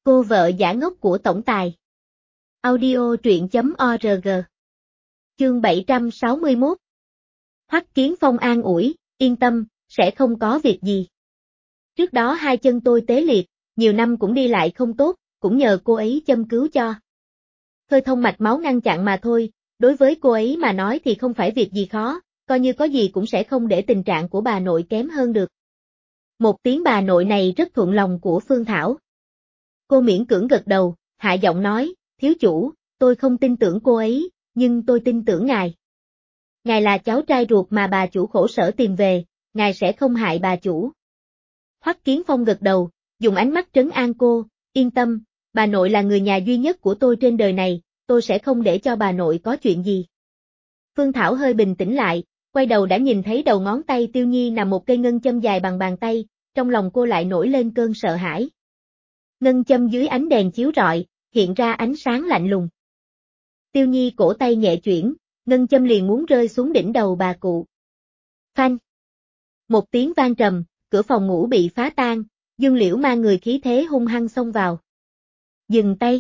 Cô vợ giả ngốc của tổng tài. Audio truyện.org. Chương 761. Hoắc Kiến Phong an ủi, yên tâm, sẽ không có việc gì. Trước đó hai chân tôi tế liệt, nhiều năm cũng đi lại không tốt, cũng nhờ cô ấy châm cứu cho. Khơi thông mạch máu ngăn chặn mà thôi, đối với cô ấy mà nói thì không phải việc gì khó, coi như có gì cũng sẽ không để tình trạng của bà nội kém hơn được. Một tiếng bà nội này rất thuận lòng của Phương Thảo. Cô miễn cưỡng gật đầu, hạ giọng nói, thiếu chủ, tôi không tin tưởng cô ấy, nhưng tôi tin tưởng ngài. Ngài là cháu trai ruột mà bà chủ khổ sở tìm về, ngài sẽ không hại bà chủ. Hoắc Kiến Phong gật đầu, dùng ánh mắt trấn an cô, yên tâm, bà nội là người nhà duy nhất của tôi trên đời này, tôi sẽ không để cho bà nội có chuyện gì. Phương Thảo hơi bình tĩnh lại, quay đầu đã nhìn thấy đầu ngón tay Tiêu Nhi nằm một cây ngân châm dài bằng bàn tay, trong lòng cô lại nổi lên cơn sợ hãi. Ngân châm dưới ánh đèn chiếu rọi, hiện ra ánh sáng lạnh lùng. Tiêu Nhi cổ tay nhẹ chuyển, ngân châm liền muốn rơi xuống đỉnh đầu bà cụ. Phanh! Một tiếng vang trầm, cửa phòng ngủ bị phá tan, Dương Liễu mang người khí thế hung hăng xông vào. Dừng tay!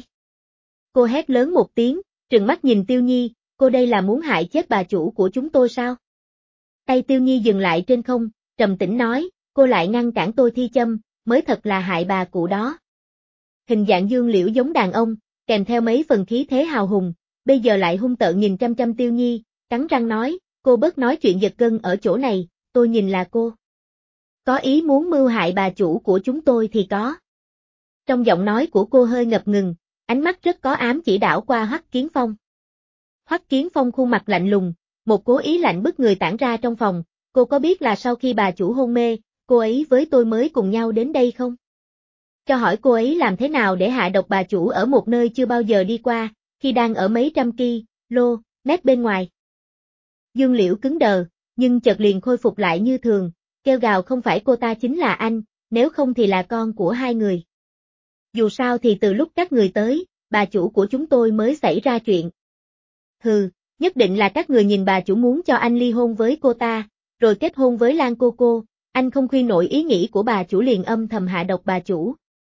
Cô hét lớn một tiếng, trừng mắt nhìn Tiêu Nhi, cô đây là muốn hại chết bà chủ của chúng tôi sao? Tay Tiêu Nhi dừng lại trên không, trầm tĩnh nói, cô lại ngăn cản tôi thi châm, mới thật là hại bà cụ đó. Hình dạng Dương Liễu giống đàn ông, kèm theo mấy phần khí thế hào hùng, bây giờ lại hung tợn nhìn chăm chăm Tiêu Nhi, cắn răng nói, cô bớt nói chuyện giật gân ở chỗ này, tôi nhìn là cô. Có ý muốn mưu hại bà chủ của chúng tôi thì có. Trong giọng nói của cô hơi ngập ngừng, ánh mắt rất có ám chỉ đảo qua Hoắc Kiến Phong. Hoắc Kiến Phong khuôn mặt lạnh lùng, một cố ý lạnh bức người tản ra trong phòng, cô có biết là sau khi bà chủ hôn mê, cô ấy với tôi mới cùng nhau đến đây không? Cho hỏi cô ấy làm thế nào để hạ độc bà chủ ở một nơi chưa bao giờ đi qua, khi đang ở mấy trăm km bên ngoài. Dương Liễu cứng đờ, nhưng chợt liền khôi phục lại như thường, kêu gào không phải cô ta chính là anh, nếu không thì là con của hai người. Dù sao thì từ lúc các người tới, bà chủ của chúng tôi mới xảy ra chuyện. Hừ, nhất định là các người nhìn bà chủ muốn cho anh ly hôn với cô ta, rồi kết hôn với Lan cô, anh không khuyên nổi ý nghĩ của bà chủ liền âm thầm hạ độc bà chủ.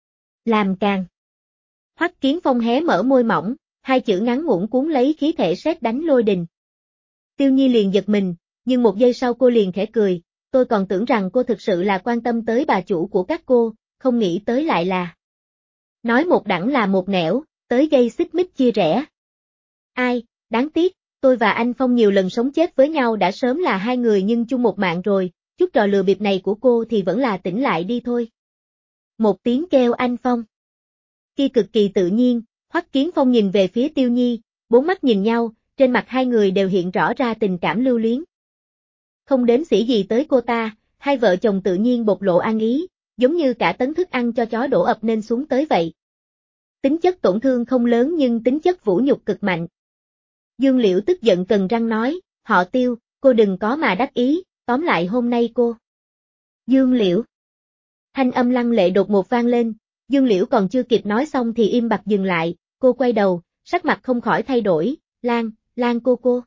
Làm càng. Hoắc Kiến Phong hé mở môi mỏng, hai chữ ngắn ngủn cuốn lấy khí thể sét đánh lôi đình. Tiêu Nhi liền giật mình, nhưng một giây sau cô liền khẽ cười, tôi còn tưởng rằng cô thực sự là quan tâm tới bà chủ của các cô, không nghĩ tới lại là. Nói một đẳng là một nẻo, tới gây xích mích chia rẽ. Ai, đáng tiếc, tôi và anh Phong nhiều lần sống chết với nhau đã sớm là hai người nhưng chung một mạng rồi, chút trò lừa bịp này của cô thì vẫn là tỉnh lại đi thôi. Một tiếng kêu anh Phong. Khi cực kỳ tự nhiên, Hoắc Kiến Phong nhìn về phía Tiêu Nhi, bốn mắt nhìn nhau, trên mặt hai người đều hiện rõ ra tình cảm lưu luyến. Không đếm xỉa gì tới cô ta, hai vợ chồng tự nhiên bộc lộ an ý, giống như cả tấn thức ăn cho chó đổ ập nên xuống tới vậy. Tính chất tổn thương không lớn nhưng tính chất vũ nhục cực mạnh. Dương Liễu tức giận cần răng nói, họ Tiêu, cô đừng có mà đắc ý, tóm lại hôm nay cô. Dương Liễu. Thanh âm lăng lệ đột ngột vang lên, Dương Liễu còn chưa kịp nói xong thì im bặt dừng lại, cô quay đầu, sắc mặt không khỏi thay đổi, Lan cô.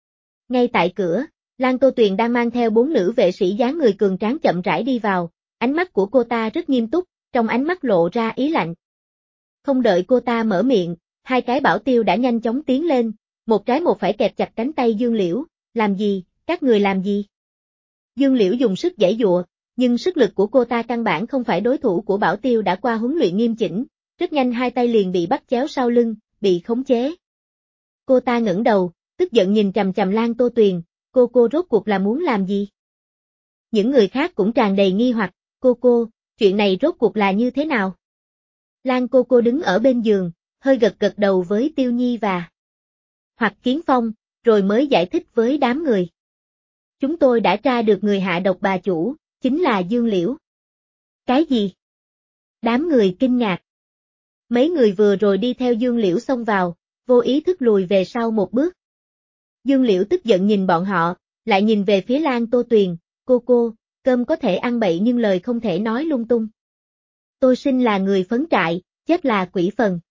Ngay tại cửa, Lan Tô Tuyền đang mang theo bốn nữ vệ sĩ dáng người cường tráng chậm rãi đi vào, ánh mắt của cô ta rất nghiêm túc, trong ánh mắt lộ ra ý lạnh. Không đợi cô ta mở miệng, hai cái bảo tiêu đã nhanh chóng tiến lên, một trái một phải kẹp chặt cánh tay Dương Liễu, làm gì, các người làm gì? Dương Liễu dùng sức giãy giụa, nhưng sức lực của cô ta căn bản không phải đối thủ của bảo tiêu đã qua huấn luyện nghiêm chỉnh, rất nhanh hai tay liền bị bắt chéo sau lưng, bị khống chế. Cô ta ngẩng đầu, tức giận nhìn chằm chằm Lan Tô Tuyền, cô rốt cuộc là muốn làm gì? Những người khác cũng tràn đầy nghi hoặc, cô, chuyện này rốt cuộc là như thế nào? Lan cô đứng ở bên giường, hơi gật đầu với Tiêu Nhi và Hoắc Kiến Phong, rồi mới giải thích với đám người. Chúng tôi đã tra được người hạ độc bà chủ, chính là Dương Liễu. Cái gì? Đám người kinh ngạc. Mấy người vừa rồi đi theo Dương Liễu xông vào, vô ý thức lùi về sau một bước. Dương Liễu tức giận nhìn bọn họ, lại nhìn về phía Lan Tô Tuyền, cô, cơm có thể ăn bậy nhưng lời không thể nói lung tung. Tôi sinh là người phấn trại, chết là quỷ phần.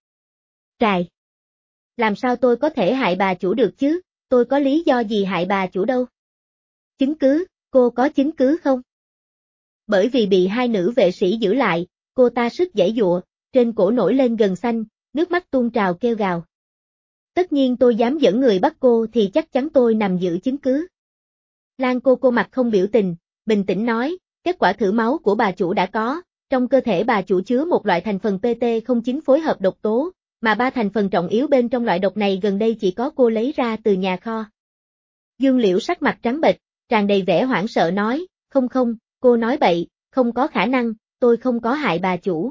Trại. Làm sao tôi có thể hại bà chủ được chứ, tôi có lý do gì hại bà chủ đâu. Chứng cứ, cô có chứng cứ không? Bởi vì bị hai nữ vệ sĩ giữ lại, cô ta sức giãy giụa, trên cổ nổi lên gần xanh, nước mắt tuôn trào kêu gào. Tất nhiên tôi dám dẫn người bắt cô thì chắc chắn tôi nằm giữ chứng cứ. Lan cô mặt không biểu tình, bình tĩnh nói, kết quả thử máu của bà chủ đã có, trong cơ thể bà chủ chứa một loại thành phần PT09 phối hợp độc tố, mà 3 thành phần trọng yếu bên trong loại độc này gần đây chỉ có cô lấy ra từ nhà kho. Dương Liễu sắc mặt trắng bệch, tràn đầy vẻ hoảng sợ nói, không, cô nói bậy, không có khả năng, tôi không có hại bà chủ.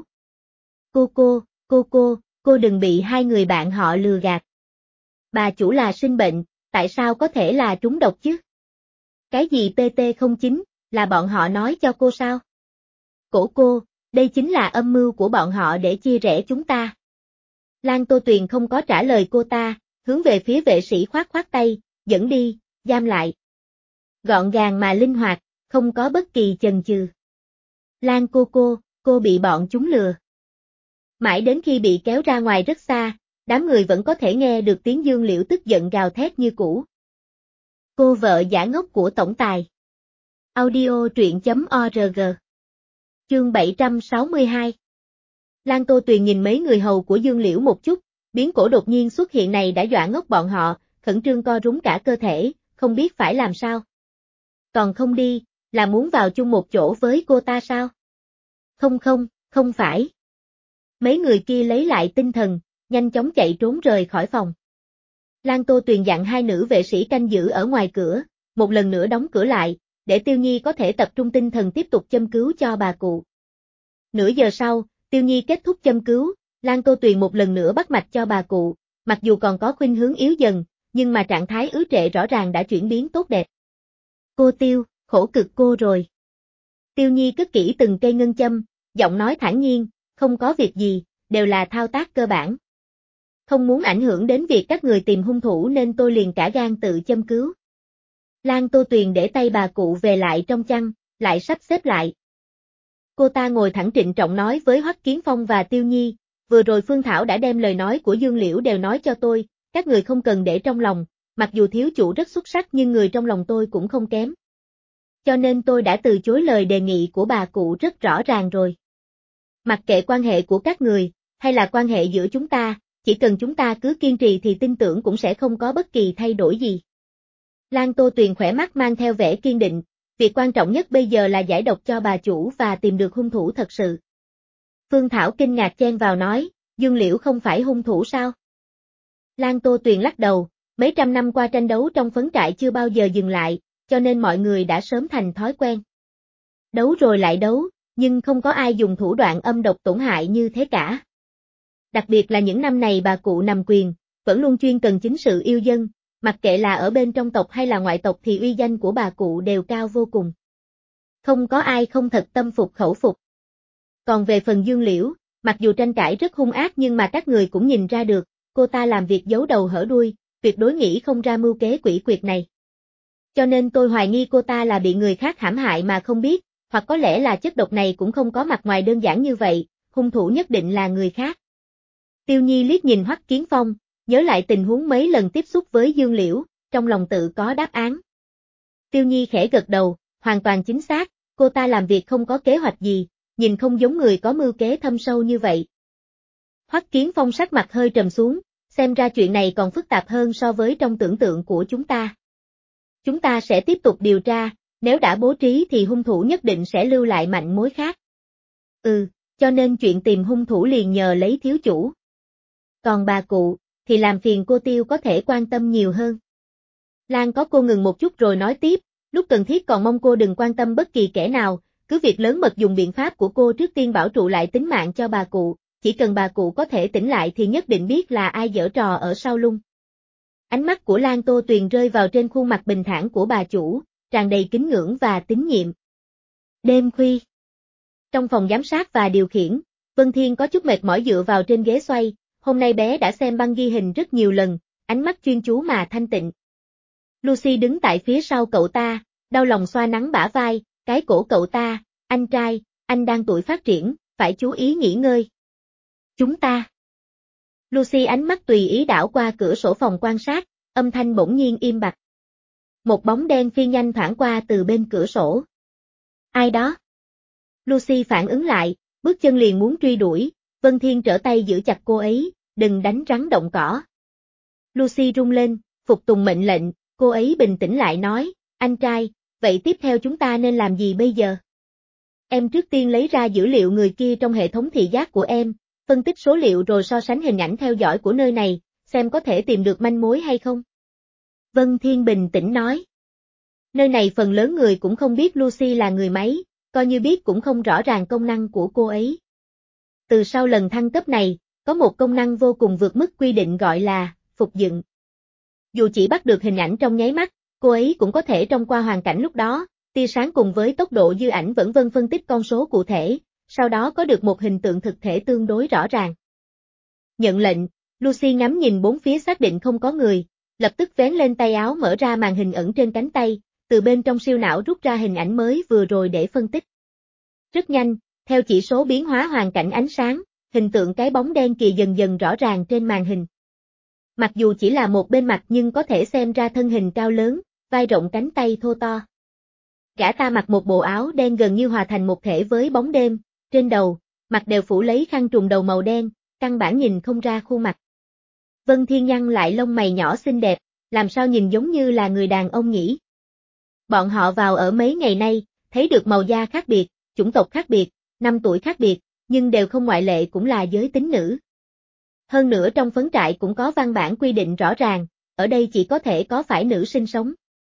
Cô đừng bị hai người bạn họ lừa gạt. Bà chủ là sinh bệnh, tại sao có thể là trúng độc chứ? Cái gì PT09, là bọn họ nói cho cô sao? Cô, đây chính là âm mưu của bọn họ để chia rẽ chúng ta. Lan Tô Tuyền không có trả lời cô ta, hướng về phía vệ sĩ khoát tay, dẫn đi, giam lại. Gọn gàng mà linh hoạt, không có bất kỳ chần chừ. Lan cô bị bọn chúng lừa. Mãi đến khi bị kéo ra ngoài rất xa, đám người vẫn có thể nghe được tiếng Dương Liễu tức giận gào thét như cũ. Cô vợ giả ngốc của tổng tài. Audio truyện.org. Chương 762. Lan Tô Tuyền nhìn mấy người hầu của Dương Liễu một chút, biến cổ đột nhiên xuất hiện này đã dọa ngốc bọn họ, khẩn trương co rúm cả cơ thể, không biết phải làm sao. Còn không đi, là muốn vào chung một chỗ với cô ta sao? Không phải. Mấy người kia lấy lại tinh thần, nhanh chóng chạy trốn rời khỏi phòng. Lan Tô Tuyền dặn hai nữ vệ sĩ canh giữ ở ngoài cửa, một lần nữa đóng cửa lại, để Tiêu Nhi có thể tập trung tinh thần tiếp tục châm cứu cho bà cụ. Nửa giờ sau, Tiêu Nhi kết thúc châm cứu, Lan Tô Tuyền một lần nữa bắt mạch cho bà cụ, mặc dù còn có khuynh hướng yếu dần, nhưng mà trạng thái ứ trệ rõ ràng đã chuyển biến tốt đẹp. Cô Tiêu, khổ cực cô rồi. Tiêu Nhi cất kỹ từng cây ngân châm, giọng nói thản nhiên, không có việc gì, đều là thao tác cơ bản. Không muốn ảnh hưởng đến việc các người tìm hung thủ nên tôi liền cả gan tự châm cứu. Lan Tô Tuyền để tay bà cụ về lại trong chăn, lại sắp xếp lại. Cô ta ngồi thẳng trịnh trọng nói với Hoắc Kiến Phong và Tiêu Nhi, vừa rồi Phương Thảo đã đem lời nói của Dương Liễu đều nói cho tôi, các người không cần để trong lòng, mặc dù thiếu chủ rất xuất sắc nhưng người trong lòng tôi cũng không kém. Cho nên tôi đã từ chối lời đề nghị của bà cụ rất rõ ràng rồi. Mặc kệ quan hệ của các người, hay là quan hệ giữa chúng ta, chỉ cần chúng ta cứ kiên trì thì tin tưởng cũng sẽ không có bất kỳ thay đổi gì. Lan Tô Tuyền khỏe mắt mang theo vẻ kiên định, việc quan trọng nhất bây giờ là giải độc cho bà chủ và tìm được hung thủ thật sự. Phương Thảo kinh ngạc chen vào nói, Dương Liễu không phải hung thủ sao? Lan Tô Tuyền lắc đầu, mấy trăm năm qua tranh đấu trong phấn trại chưa bao giờ dừng lại, cho nên mọi người đã sớm thành thói quen. Đấu rồi lại đấu, nhưng không có ai dùng thủ đoạn âm độc tổn hại như thế cả. Đặc biệt là những năm này bà cụ nằm quyền, vẫn luôn chuyên cần chính sự yêu dân, mặc kệ là ở bên trong tộc hay là ngoại tộc thì uy danh của bà cụ đều cao vô cùng. Không có ai không thật tâm phục khẩu phục. Còn về phần Dương Liễu, mặc dù tranh cãi rất hung ác nhưng mà các người cũng nhìn ra được, cô ta làm việc giấu đầu hở đuôi, tuyệt đối nghĩ không ra mưu kế quỷ quyệt này. Cho nên tôi hoài nghi cô ta là bị người khác hãm hại mà không biết, hoặc có lẽ là chất độc này cũng không có mặt ngoài đơn giản như vậy, hung thủ nhất định là người khác. Tiêu Nhi liếc nhìn Hoắc Kiến Phong, nhớ lại tình huống mấy lần tiếp xúc với Dương Liễu, trong lòng tự có đáp án. Tiêu Nhi khẽ gật đầu, hoàn toàn chính xác, cô ta làm việc không có kế hoạch gì, nhìn không giống người có mưu kế thâm sâu như vậy. Hoắc Kiến Phong sắc mặt hơi trầm xuống, xem ra chuyện này còn phức tạp hơn so với trong tưởng tượng của chúng ta. Chúng ta sẽ tiếp tục điều tra, nếu đã bố trí thì hung thủ nhất định sẽ lưu lại manh mối khác. Cho nên chuyện tìm hung thủ liền nhờ lấy thiếu chủ. Còn bà cụ, thì làm phiền cô Tiêu có thể quan tâm nhiều hơn. Lan có cô ngừng một chút rồi nói tiếp, lúc cần thiết còn mong cô đừng quan tâm bất kỳ kẻ nào, cứ việc lớn mật dùng biện pháp của cô trước tiên bảo trụ lại tính mạng cho bà cụ, chỉ cần bà cụ có thể tỉnh lại thì nhất định biết là ai giở trò ở sau lưng. Ánh mắt của Lan Tô Tuyền rơi vào trên khuôn mặt bình thản của bà chủ, tràn đầy kính ngưỡng và tín nhiệm. Đêm khuya. Trong phòng giám sát và điều khiển, Vân Thiên có chút mệt mỏi dựa vào trên ghế xoay, hôm nay bé đã xem băng ghi hình rất nhiều lần, ánh mắt chuyên chú mà thanh tịnh. Lucy đứng tại phía sau cậu ta, đau lòng xoa nắn bả vai, cái cổ cậu ta, anh trai, anh đang tuổi phát triển, phải chú ý nghỉ ngơi. Chúng ta. Lucy ánh mắt tùy ý đảo qua cửa sổ phòng quan sát, âm thanh bỗng nhiên im bặt. Một bóng đen phi nhanh thoảng qua từ bên cửa sổ. Ai đó? Lucy phản ứng lại, bước chân liền muốn truy đuổi, Vân Thiên trở tay giữ chặt cô ấy, đừng đánh rắn động cỏ. Lucy rung lên, phục tùng mệnh lệnh, cô ấy bình tĩnh lại nói, anh trai, vậy tiếp theo chúng ta nên làm gì bây giờ? Em trước tiên lấy ra dữ liệu người kia trong hệ thống thị giác của em, phân tích số liệu rồi so sánh hình ảnh theo dõi của nơi này, xem có thể tìm được manh mối hay không. Vân Thiên bình tĩnh nói. Nơi này phần lớn người cũng không biết Lucy là người máy, coi như biết cũng không rõ ràng công năng của cô ấy. Từ sau lần thăng cấp này, có một công năng vô cùng vượt mức quy định gọi là phục dựng. Dù chỉ bắt được hình ảnh trong nháy mắt, cô ấy cũng có thể trông qua hoàn cảnh lúc đó, tia sáng cùng với tốc độ dư ảnh vân vân phân tích con số cụ thể, sau đó có được một hình tượng thực thể tương đối rõ ràng. Nhận lệnh, Lucy ngắm nhìn bốn phía xác định không có người, lập tức vén lên tay áo mở ra màn hình ẩn trên cánh tay, từ bên trong siêu não rút ra hình ảnh mới vừa rồi để phân tích. Rất nhanh, theo chỉ số biến hóa hoàn cảnh ánh sáng, hình tượng cái bóng đen kìa dần dần rõ ràng trên màn hình. Mặc dù chỉ là một bên mặt nhưng có thể xem ra thân hình cao lớn, vai rộng cánh tay thô to. Gã ta mặc một bộ áo đen gần như hòa thành một thể với bóng đêm, trên đầu, mặt đều phủ lấy khăn trùm đầu màu đen, căn bản nhìn không ra khuôn mặt. Vân Thiên nhăn lại lông mày nhỏ xinh đẹp, làm sao nhìn giống như là người đàn ông nhỉ? Bọn họ vào ở mấy ngày nay, thấy được màu da khác biệt, chủng tộc khác biệt, năm tuổi khác biệt, nhưng đều không ngoại lệ cũng là giới tính nữ. Hơn nữa trong phấn trại cũng có văn bản quy định rõ ràng, ở đây chỉ có thể có phải nữ sinh sống.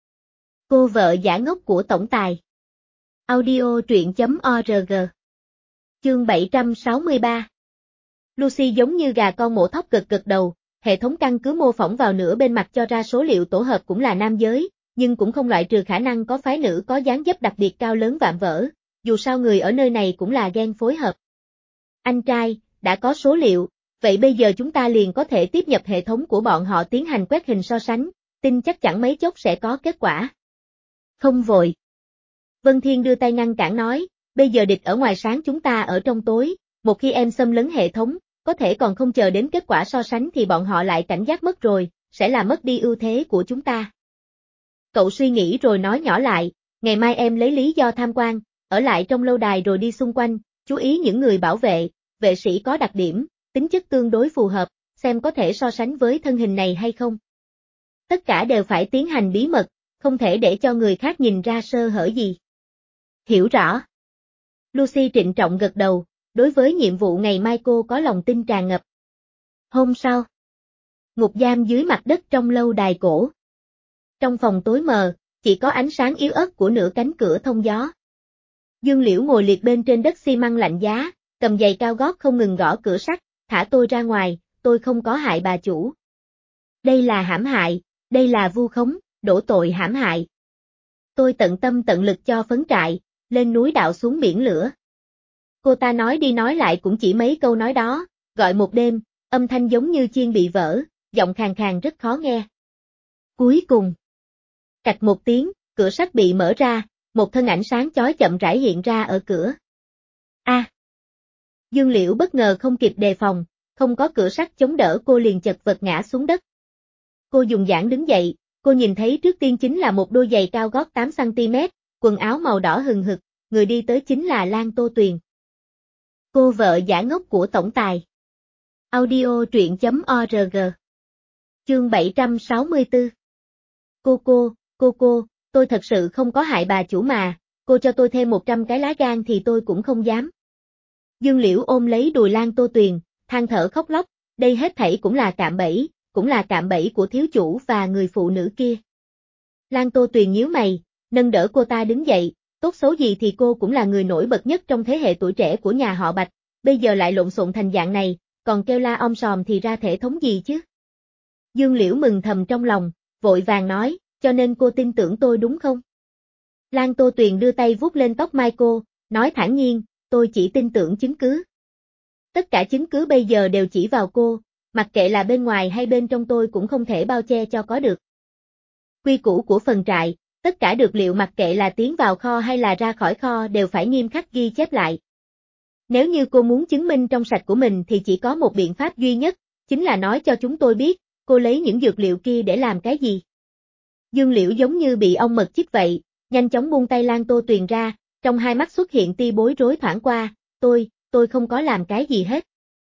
Cô vợ giả ngốc của tổng tài. Audio truyện.org. Chương 763. Lucy giống như gà con mổ thóc gật đầu, hệ thống căn cứ mô phỏng vào nửa bên mặt cho ra số liệu tổ hợp cũng là nam giới, nhưng cũng không loại trừ khả năng có phái nữ có dáng dấp đặc biệt cao lớn vạm vỡ, dù sao người ở nơi này cũng là gen phối hợp. Anh trai, đã có số liệu, vậy bây giờ chúng ta liền có thể tiếp nhập hệ thống của bọn họ tiến hành quét hình so sánh, tin chắc chẳng mấy chốc sẽ có kết quả. Không vội. Vân Thiên đưa tay ngăn cản nói, bây giờ địch ở ngoài sáng chúng ta ở trong tối, một khi em xâm lấn hệ thống, có thể còn không chờ đến kết quả so sánh thì bọn họ lại cảnh giác mất rồi, sẽ là mất đi ưu thế của chúng ta. Cậu suy nghĩ rồi nói nhỏ lại, ngày mai em lấy lý do tham quan, ở lại trong lâu đài rồi đi xung quanh, chú ý những người bảo vệ, vệ sĩ có đặc điểm, tính chất tương đối phù hợp, xem có thể so sánh với thân hình này hay không. Tất cả đều phải tiến hành bí mật, không thể để cho người khác nhìn ra sơ hở gì. Hiểu rõ. Lucy trịnh trọng gật đầu, đối với nhiệm vụ ngày mai cô có lòng tin tràn ngập. Hôm sau, ngục giam dưới mặt đất trong lâu đài cổ. Trong phòng tối mờ, chỉ có ánh sáng yếu ớt của nửa cánh cửa thông gió. Dương Liễu ngồi liệt bên trên đất xi măng lạnh giá, cầm giày cao gót không ngừng gõ cửa sắt, thả tôi ra ngoài, tôi không có hại bà chủ. Đây là hãm hại, đây là vu khống, đổ tội hãm hại. Tôi tận tâm tận lực cho phấn trại, lên núi đạo xuống biển lửa. Cô ta nói đi nói lại cũng chỉ mấy câu nói đó, gọi một đêm, âm thanh giống như chiên bị vỡ, giọng khàn khàn rất khó nghe. Cuối cùng, cạch một tiếng, cửa sắt bị mở ra, một thân ảnh sáng chói chậm rãi hiện ra ở cửa. Dương Liễu bất ngờ không kịp đề phòng, không có cửa sắt chống đỡ cô liền chật vật ngã xuống đất. Cô dùng dãn đứng dậy, cô nhìn thấy trước tiên chính là một đôi giày cao gót 8cm, quần áo màu đỏ hừng hực, người đi tới chính là Lan Tô Tuyền. Cô vợ giả ngốc của tổng tài. Audio truyện.org. Chương 764. Cô, tôi thật sự không có hại bà chủ mà, cô cho tôi thêm 100 cái lá gan thì tôi cũng không dám. Dương Liễu ôm lấy đùi Lan Tô Tuyền, than thở khóc lóc, đây hết thảy cũng là cạm bẫy, cũng là cạm bẫy của thiếu chủ và người phụ nữ kia. Lan Tô Tuyền nhíu mày, nâng đỡ cô ta đứng dậy, tốt xấu gì thì cô cũng là người nổi bật nhất trong thế hệ tuổi trẻ của nhà họ Bạch, bây giờ lại lộn xộn thành dạng này, còn kêu la om sòm thì ra thể thống gì chứ? Dương Liễu mừng thầm trong lòng, vội vàng nói, cho nên cô tin tưởng tôi đúng không? Lan Tô Tuyền đưa tay vuốt lên tóc mai cô, nói thản nhiên, tôi chỉ tin tưởng chứng cứ. Tất cả chứng cứ bây giờ đều chỉ vào cô, mặc kệ là bên ngoài hay bên trong tôi cũng không thể bao che cho có được. Quy củ của phần trại, tất cả dược liệu mặc kệ là tiến vào kho hay là ra khỏi kho đều phải nghiêm khắc ghi chép lại. Nếu như cô muốn chứng minh trong sạch của mình thì chỉ có một biện pháp duy nhất, chính là nói cho chúng tôi biết, cô lấy những dược liệu kia để làm cái gì. Dương Liễu giống như bị ong mật chích vậy, nhanh chóng buông tay Lan Tô Tuyền ra, trong hai mắt xuất hiện tia bối rối thoảng qua, tôi không có làm cái gì hết.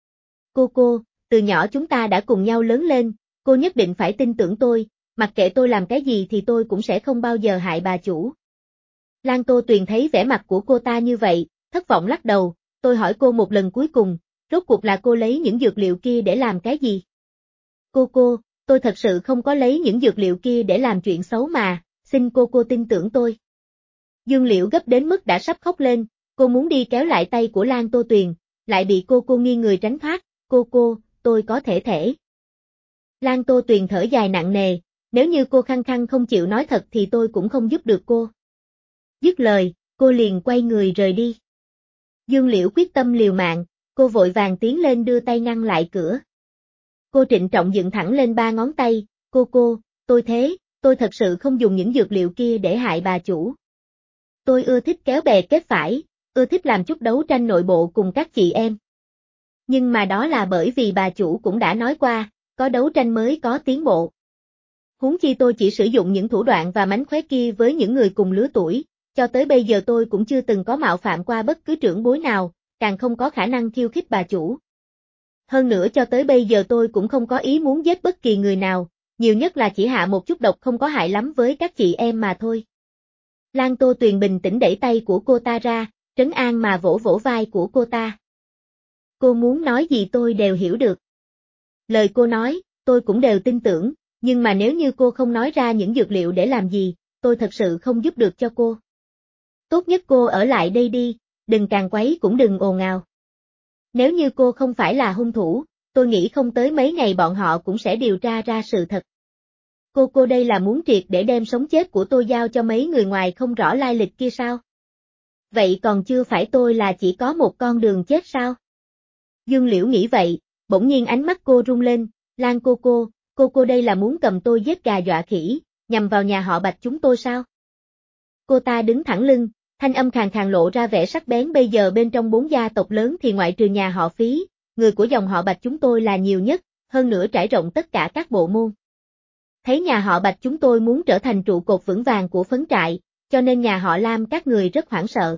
Cô, từ nhỏ chúng ta đã cùng nhau lớn lên, cô nhất định phải tin tưởng tôi, mặc kệ tôi làm cái gì thì tôi cũng sẽ không bao giờ hại bà chủ. Lan Tô Tuyền thấy vẻ mặt của cô ta như vậy, thất vọng lắc đầu, tôi hỏi cô một lần cuối cùng, rốt cuộc là cô lấy những dược liệu kia để làm cái gì? Cô, tôi thật sự không có lấy những dược liệu kia để làm chuyện xấu mà, xin cô tin tưởng tôi. Dương Liễu gấp đến mức đã sắp khóc lên, cô muốn đi kéo lại tay của Lan Tô Tuyền, lại bị cô nghiêng người tránh thoát, tôi có thể. Lan Tô Tuyền thở dài nặng nề, nếu như cô khăng khăng không chịu nói thật thì tôi cũng không giúp được cô. Dứt lời, cô liền quay người rời đi. Dương Liễu quyết tâm liều mạng, cô vội vàng tiến lên đưa tay ngăn lại cửa. Cô trịnh trọng dựng thẳng lên 3 ngón tay, tôi thật sự không dùng những dược liệu kia để hại bà chủ. Tôi ưa thích kéo bè kết phái, ưa thích làm chút đấu tranh nội bộ cùng các chị em. Nhưng mà đó là bởi vì bà chủ cũng đã nói qua, có đấu tranh mới có tiến bộ. Huống chi tôi chỉ sử dụng những thủ đoạn và mánh khóe kia với những người cùng lứa tuổi, cho tới bây giờ tôi cũng chưa từng có mạo phạm qua bất cứ trưởng bối nào, càng không có khả năng khiêu khích bà chủ. Hơn nữa cho tới bây giờ tôi cũng không có ý muốn giết bất kỳ người nào, nhiều nhất là chỉ hạ một chút độc không có hại lắm với các chị em mà thôi. Lan Tô Tuyền bình tĩnh đẩy tay của cô ta ra, trấn an mà vỗ vỗ vai của cô ta. Cô muốn nói gì tôi đều hiểu được. Lời cô nói, tôi cũng đều tin tưởng, nhưng mà nếu như cô không nói ra những dược liệu để làm gì, tôi thật sự không giúp được cho cô. Tốt nhất cô ở lại đây đi, đừng càng quấy cũng đừng ồn ào. Nếu như cô không phải là hung thủ, tôi nghĩ không tới mấy ngày bọn họ cũng sẽ điều tra ra sự thật. Cô đây là muốn triệt để đem sống chết của tôi giao cho mấy người ngoài không rõ lai lịch kia sao? Vậy còn chưa phải tôi là chỉ có một con đường chết sao? Dương Liễu nghĩ vậy, bỗng nhiên ánh mắt cô rung lên, Lan cô đây là muốn cầm tôi giết gà dọa khỉ, nhằm vào nhà họ Bạch chúng tôi sao? Cô ta đứng thẳng lưng, thanh âm khàn khàn lộ ra vẻ sắc bén, bây giờ bên trong 4 gia tộc lớn thì ngoại trừ nhà họ Phí, người của dòng họ Bạch chúng tôi là nhiều nhất, hơn nữa trải rộng tất cả các bộ môn. Thấy nhà họ Bạch chúng tôi muốn trở thành trụ cột vững vàng của phấn trại, cho nên nhà họ Lam các người rất hoảng sợ.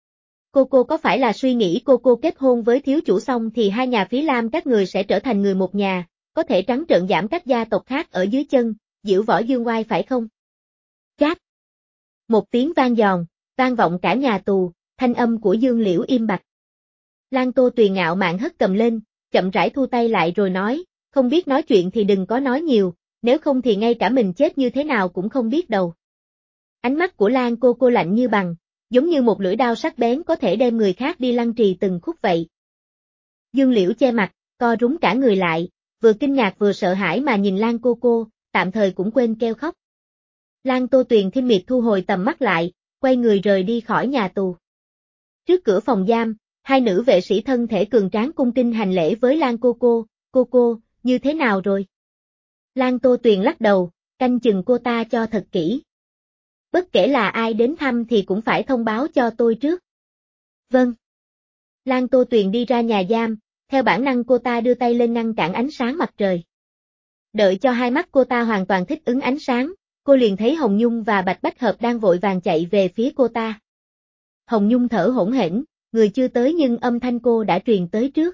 Cô có phải là suy nghĩ cô kết hôn với thiếu chủ xong thì hai nhà Phí Lam các người sẽ trở thành người một nhà, có thể trắng trợn giảm các gia tộc khác ở dưới chân, diễu võ dương oai phải không? Chát! Một tiếng vang giòn, vang vọng cả nhà tù, thanh âm của Dương Liễu im bặt. Lan Tô Tuyền ngạo mạn hất cầm lên, chậm rãi thu tay lại rồi nói, không biết nói chuyện thì đừng có nói nhiều, nếu không thì ngay cả mình chết như thế nào cũng không biết đâu. Ánh mắt của Lan cô lạnh như bằng, giống như một lưỡi đao sắc bén có thể đem người khác đi lăng trì từng khúc vậy. Dương Liễu che mặt, co rúm cả người lại, vừa kinh ngạc vừa sợ hãi mà nhìn Lan cô, tạm thời cũng quên kêu khóc. Lan Tô Tuyền thiên miệt thu hồi tầm mắt lại, quay người rời đi khỏi nhà tù. Trước cửa phòng giam, hai nữ vệ sĩ thân thể cường tráng cung kính hành lễ với Lan cô, như thế nào rồi? Lan Tô Tuyền lắc đầu, canh chừng cô ta cho thật kỹ. Bất kể là ai đến thăm thì cũng phải thông báo cho tôi trước. Vâng. Lan Tô Tuyền đi ra nhà giam, theo bản năng cô ta đưa tay lên ngăn cản ánh sáng mặt trời. Đợi cho hai mắt cô ta hoàn toàn thích ứng ánh sáng, cô liền thấy Hồng Nhung và Bạch Bách Hợp đang vội vàng chạy về phía cô ta. Hồng Nhung thở hổn hển, người chưa tới nhưng âm thanh cô đã truyền tới trước.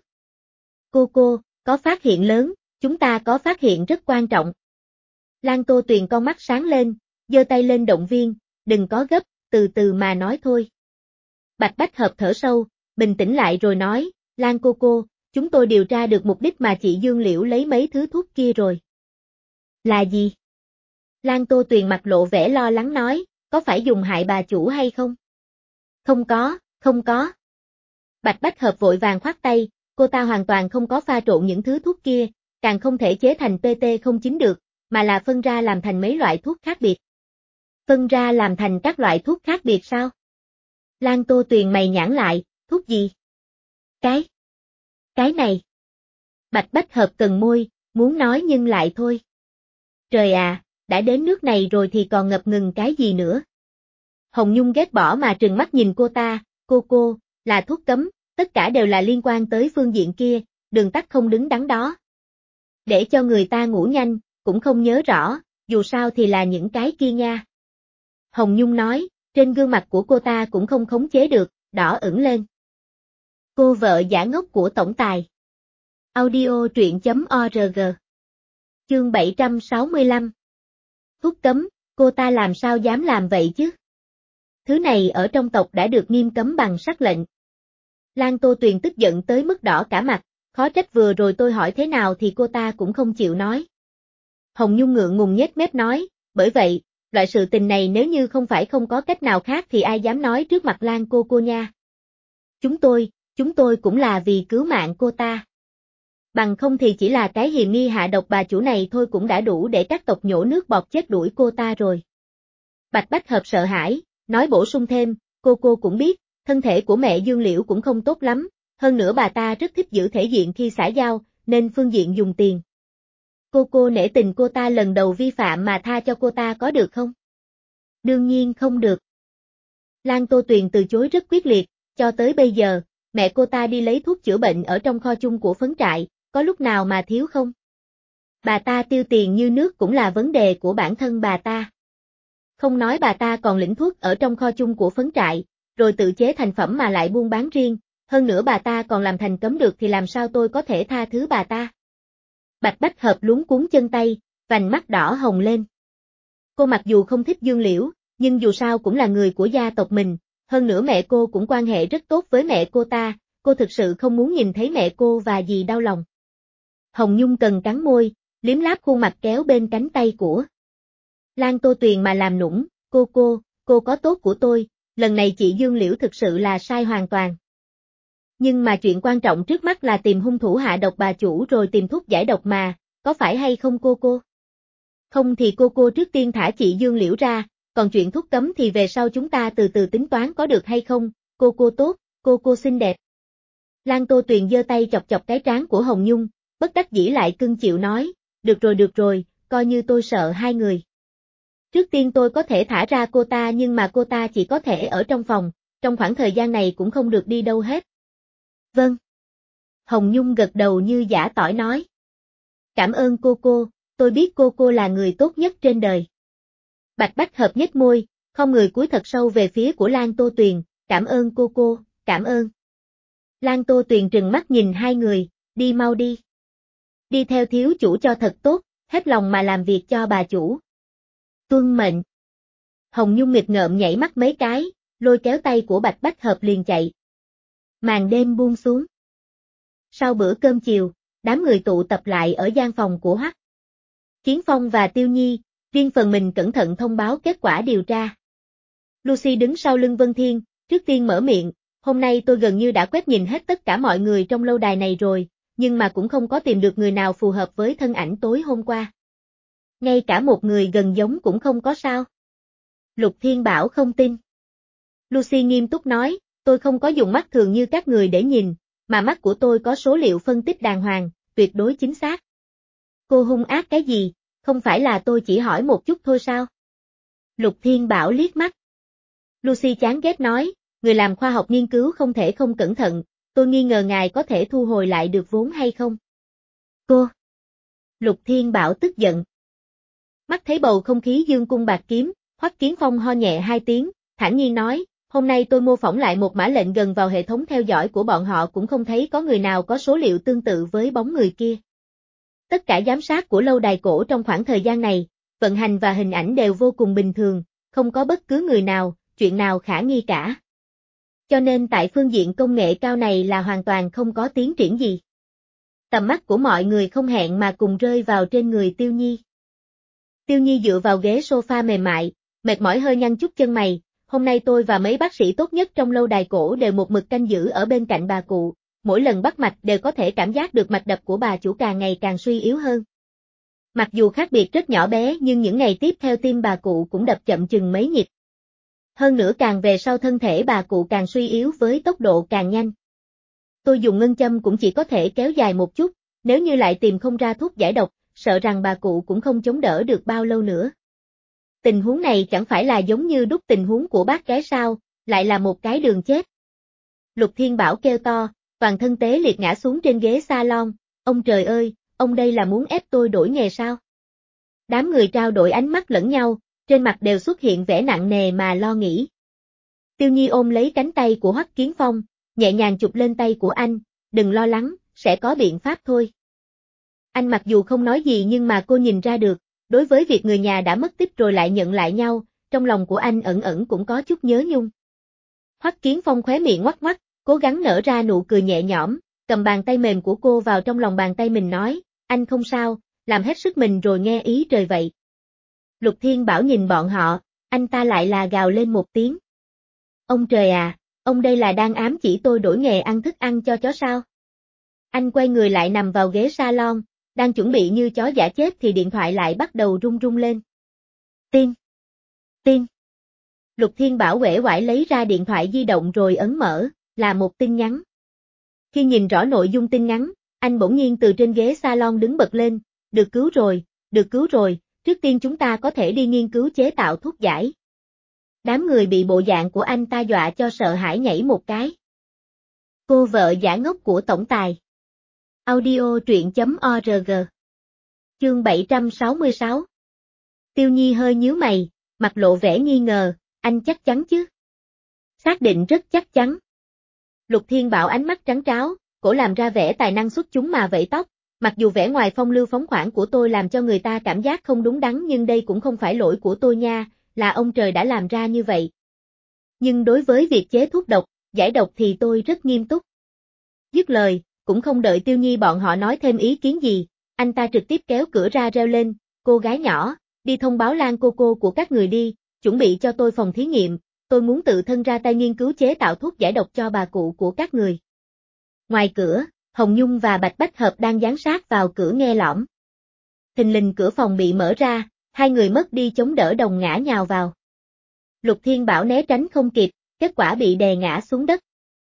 Cô, có phát hiện lớn, chúng ta có phát hiện rất quan trọng. Lan Tô Tuyền con mắt sáng lên, giơ tay lên động viên, đừng có gấp, từ từ mà nói thôi. Bạch Bách Hợp thở sâu, bình tĩnh lại rồi nói, Lan cô, chúng tôi điều tra được mục đích mà chị Dương Liễu lấy mấy thứ thuốc kia rồi. Là gì? Lan Tô Tuyền mặt lộ vẻ lo lắng nói, có phải dùng hại bà chủ hay không? Không có. Bạch Bách Hợp vội vàng khoát tay, cô ta hoàn toàn không có pha trộn những thứ thuốc kia, càng không thể chế thành PT09 được, mà là phân ra làm thành mấy loại thuốc khác biệt. Phân ra làm thành các loại thuốc khác biệt sao? Lan Tô Tuyền mày nhãn lại, thuốc gì? Cái này. Bạch Bách Hợp cần môi, muốn nói nhưng lại thôi. Trời à, đã đến nước này rồi thì còn ngập ngừng cái gì nữa? Hồng Nhung ghét bỏ mà trừng mắt nhìn cô ta, cô, là thuốc cấm, tất cả đều là liên quan tới phương diện kia, đường tắt không đứng đắn đó. Để cho người ta ngủ nhanh, cũng không nhớ rõ, dù sao thì là những cái kia nha. Hồng Nhung nói, trên gương mặt của cô ta cũng không khống chế được, đỏ ửng lên. Cô vợ giả ngốc của tổng tài. Audio truyện.org. Chương 765. Thuốc cấm, cô ta làm sao dám làm vậy chứ? Thứ này ở trong tộc đã được nghiêm cấm bằng sắc lệnh. Lan Tô Tuyền tức giận tới mức đỏ cả mặt, khó trách vừa rồi tôi hỏi thế nào thì cô ta cũng không chịu nói. Hồng Nhung ngượng ngùng nhếch mép nói, bởi vậy, loại sự tình này nếu như không phải không có cách nào khác thì ai dám nói trước mặt Lan cô nha. Chúng tôi cũng là vì cứu mạng cô ta. Bằng không thì chỉ là cái hiềm nghi hạ độc bà chủ này thôi cũng đã đủ để các tộc nhổ nước bọt chết đuổi cô ta rồi. Bạch Bách Hợp sợ hãi, nói bổ sung thêm, cô cũng biết, thân thể của mẹ Dương Liễu cũng không tốt lắm, hơn nữa bà ta rất thích giữ thể diện khi xã giao, nên phương diện dùng tiền. Cô nể tình cô ta lần đầu vi phạm mà tha cho cô ta có được không? Đương nhiên không được. Lan Tô Tuyền từ chối rất quyết liệt, cho tới bây giờ, mẹ cô ta đi lấy thuốc chữa bệnh ở trong kho chung của phấn trại, có lúc nào mà thiếu không? Bà ta tiêu tiền như nước cũng là vấn đề của bản thân bà ta. Không nói bà ta còn lĩnh thuốc ở trong kho chung của phấn trại, rồi tự chế thành phẩm mà lại buôn bán riêng, hơn nữa bà ta còn làm thành cấm được thì làm sao tôi có thể tha thứ bà ta? Bạch Bách Hợp luống cuống chân tay, vành mắt đỏ hồng lên. Cô mặc dù không thích Dương Liễu, nhưng dù sao cũng là người của gia tộc mình, hơn nữa mẹ cô cũng quan hệ rất tốt với mẹ cô ta, cô thực sự không muốn nhìn thấy mẹ cô và dì đau lòng. Hồng Nhung cần cắn môi, liếm láp khuôn mặt kéo bên cánh tay của Lan Tô Tuyền mà làm nũng, cô có tốt của tôi, lần này chị Dương Liễu thực sự là sai hoàn toàn. Nhưng mà chuyện quan trọng trước mắt là tìm hung thủ hạ độc bà chủ rồi tìm thuốc giải độc mà, có phải hay không cô? Không thì cô trước tiên thả chị Dương Liễu ra, còn chuyện thuốc cấm thì về sau chúng ta từ từ tính toán có được hay không, cô tốt, cô xinh đẹp. Lan Tô Tuyền giơ tay chọc cái trán của Hồng Nhung, bất đắc dĩ lại cưng chịu nói, được rồi, coi như tôi sợ hai người. Trước tiên tôi có thể thả ra cô ta nhưng mà cô ta chỉ có thể ở trong phòng, trong khoảng thời gian này cũng không được đi đâu hết. Vâng. Hồng Nhung gật đầu như giã tỏi nói. Cảm ơn cô, tôi biết cô là người tốt nhất trên đời. Bạch Bách Hợp nhếch môi, không người cúi thật sâu về phía của Lan Tô Tuyền, cảm ơn cô, cảm ơn. Lan Tô Tuyền trừng mắt nhìn hai người, đi mau đi. Đi theo thiếu chủ cho thật tốt, hết lòng mà làm việc cho bà chủ. Tuân mệnh. Hồng Nhung nghịch ngợm nhảy mắt mấy cái, lôi kéo tay của Bạch Bách Hợp liền chạy. Màn đêm buông xuống. Sau bữa cơm chiều, đám người tụ tập lại ở gian phòng của Hoắc Kiến Phong và Tiêu Nhi, riêng phần mình cẩn thận thông báo kết quả điều tra. Lucy đứng sau lưng Vân Thiên, trước tiên mở miệng, hôm nay tôi gần như đã quét nhìn hết tất cả mọi người trong lâu đài này rồi, nhưng mà cũng không có tìm được người nào phù hợp với thân ảnh tối hôm qua. Ngay cả một người gần giống cũng không có sao. Lục Thiên Bảo không tin. Lucy nghiêm túc nói, tôi không có dùng mắt thường như các người để nhìn, mà mắt của tôi có số liệu phân tích đàng hoàng, tuyệt đối chính xác. Cô hung ác cái gì, không phải là tôi chỉ hỏi một chút thôi sao? Lục Thiên Bảo liếc mắt. Lucy chán ghét nói, người làm khoa học nghiên cứu không thể không cẩn thận, tôi nghi ngờ ngài có thể thu hồi lại được vốn hay không? Cô. Lục Thiên Bảo tức giận. Mắt thấy bầu không khí dương cung bạc kiếm, Hoắc Kiến Phong ho nhẹ hai tiếng, thản nhiên nói, hôm nay tôi mô phỏng lại một mã lệnh gần vào hệ thống theo dõi của bọn họ cũng không thấy có người nào có số liệu tương tự với bóng người kia. Tất cả giám sát của lâu đài cổ trong khoảng thời gian này, vận hành và hình ảnh đều vô cùng bình thường, không có bất cứ người nào, chuyện nào khả nghi cả. Cho nên tại phương diện công nghệ cao này là hoàn toàn không có tiến triển gì. Tầm mắt của mọi người không hẹn mà cùng rơi vào trên người Tiêu Nhi. Tiêu Nhi dựa vào ghế sofa mềm mại, mệt mỏi hơi nhăn chút chân mày, hôm nay tôi và mấy bác sĩ tốt nhất trong lâu đài cổ đều một mực canh giữ ở bên cạnh bà cụ, mỗi lần bắt mạch đều có thể cảm giác được mạch đập của bà chủ càng ngày càng suy yếu hơn. Mặc dù khác biệt rất nhỏ bé nhưng những ngày tiếp theo tim bà cụ cũng đập chậm chừng mấy nhịp. Hơn nữa càng về sau thân thể bà cụ càng suy yếu với tốc độ càng nhanh. Tôi dùng ngân châm cũng chỉ có thể kéo dài một chút, nếu như lại tìm không ra thuốc giải độc, sợ rằng bà cụ cũng không chống đỡ được bao lâu nữa. Tình huống này chẳng phải là giống như đúc tình huống của bác gái sao, lại là một cái đường chết. Lục Thiên Bảo kêu to, toàn thân tế liệt ngã xuống trên ghế salon, ông trời ơi, ông đây là muốn ép tôi đổi nghề sao? Đám người trao đổi ánh mắt lẫn nhau, trên mặt đều xuất hiện vẻ nặng nề mà lo nghĩ. Tiêu Nhi ôm lấy cánh tay của Hoắc Kiến Phong, nhẹ nhàng chụp lên tay của anh, đừng lo lắng, sẽ có biện pháp thôi. Anh mặc dù không nói gì nhưng mà cô nhìn ra được, đối với việc người nhà đã mất tích rồi lại nhận lại nhau, trong lòng của anh ẩn ẩn cũng có chút nhớ nhung. Hoắc Kiến Phong khóe miệng ngoắc ngoắc, cố gắng nở ra nụ cười nhẹ nhõm, cầm bàn tay mềm của cô vào trong lòng bàn tay mình nói, anh không sao, làm hết sức mình rồi nghe ý trời vậy. Lục Thiên Bảo nhìn bọn họ, anh ta lại là gào lên một tiếng. Ông trời à, ông đây là đang ám chỉ tôi đổi nghề ăn thức ăn cho chó sao? Anh quay người lại nằm vào ghế salon, đang chuẩn bị như chó dã chết thì điện thoại lại bắt đầu rung rung lên. Tiên! Tiên! Lục Thiên Bảo uể oải lấy ra điện thoại di động rồi ấn mở, là một tin nhắn. Khi nhìn rõ nội dung tin nhắn, anh bỗng nhiên từ trên ghế salon đứng bật lên, được cứu rồi, trước tiên chúng ta có thể đi nghiên cứu chế tạo thuốc giải. Đám người bị bộ dạng của anh ta dọa cho sợ hãi nhảy một cái. Cô vợ giả ngốc của tổng tài. Audio truyện.org. Chương 766. Tiêu Nhi hơi nhíu mày, mặt lộ vẻ nghi ngờ, anh chắc chắn chứ? Xác định rất chắc chắn. Lục Thiên Bảo ánh mắt trắng tráo, cổ làm ra vẻ tài năng xuất chúng mà vẫy tóc, mặc dù vẻ ngoài phong lưu phóng khoáng của tôi làm cho người ta cảm giác không đúng đắn nhưng đây cũng không phải lỗi của tôi nha, là ông trời đã làm ra như vậy. Nhưng đối với việc chế thuốc độc, giải độc thì tôi rất nghiêm túc. Dứt lời, cũng không đợi Tiêu Nhi bọn họ nói thêm ý kiến gì, anh ta trực tiếp kéo cửa ra reo lên, cô gái nhỏ, đi thông báo Lan cô của các người đi, chuẩn bị cho tôi phòng thí nghiệm, tôi muốn tự thân ra tay nghiên cứu chế tạo thuốc giải độc cho bà cụ của các người. Ngoài cửa, Hồng Nhung và Bạch Bách Hợp đang dán sát vào cửa nghe lõm. Thình lình cửa phòng bị mở ra, hai người mất đi chống đỡ đồng ngã nhào vào. Lục Thiên Bảo né tránh không kịp, kết quả bị đè ngã xuống đất.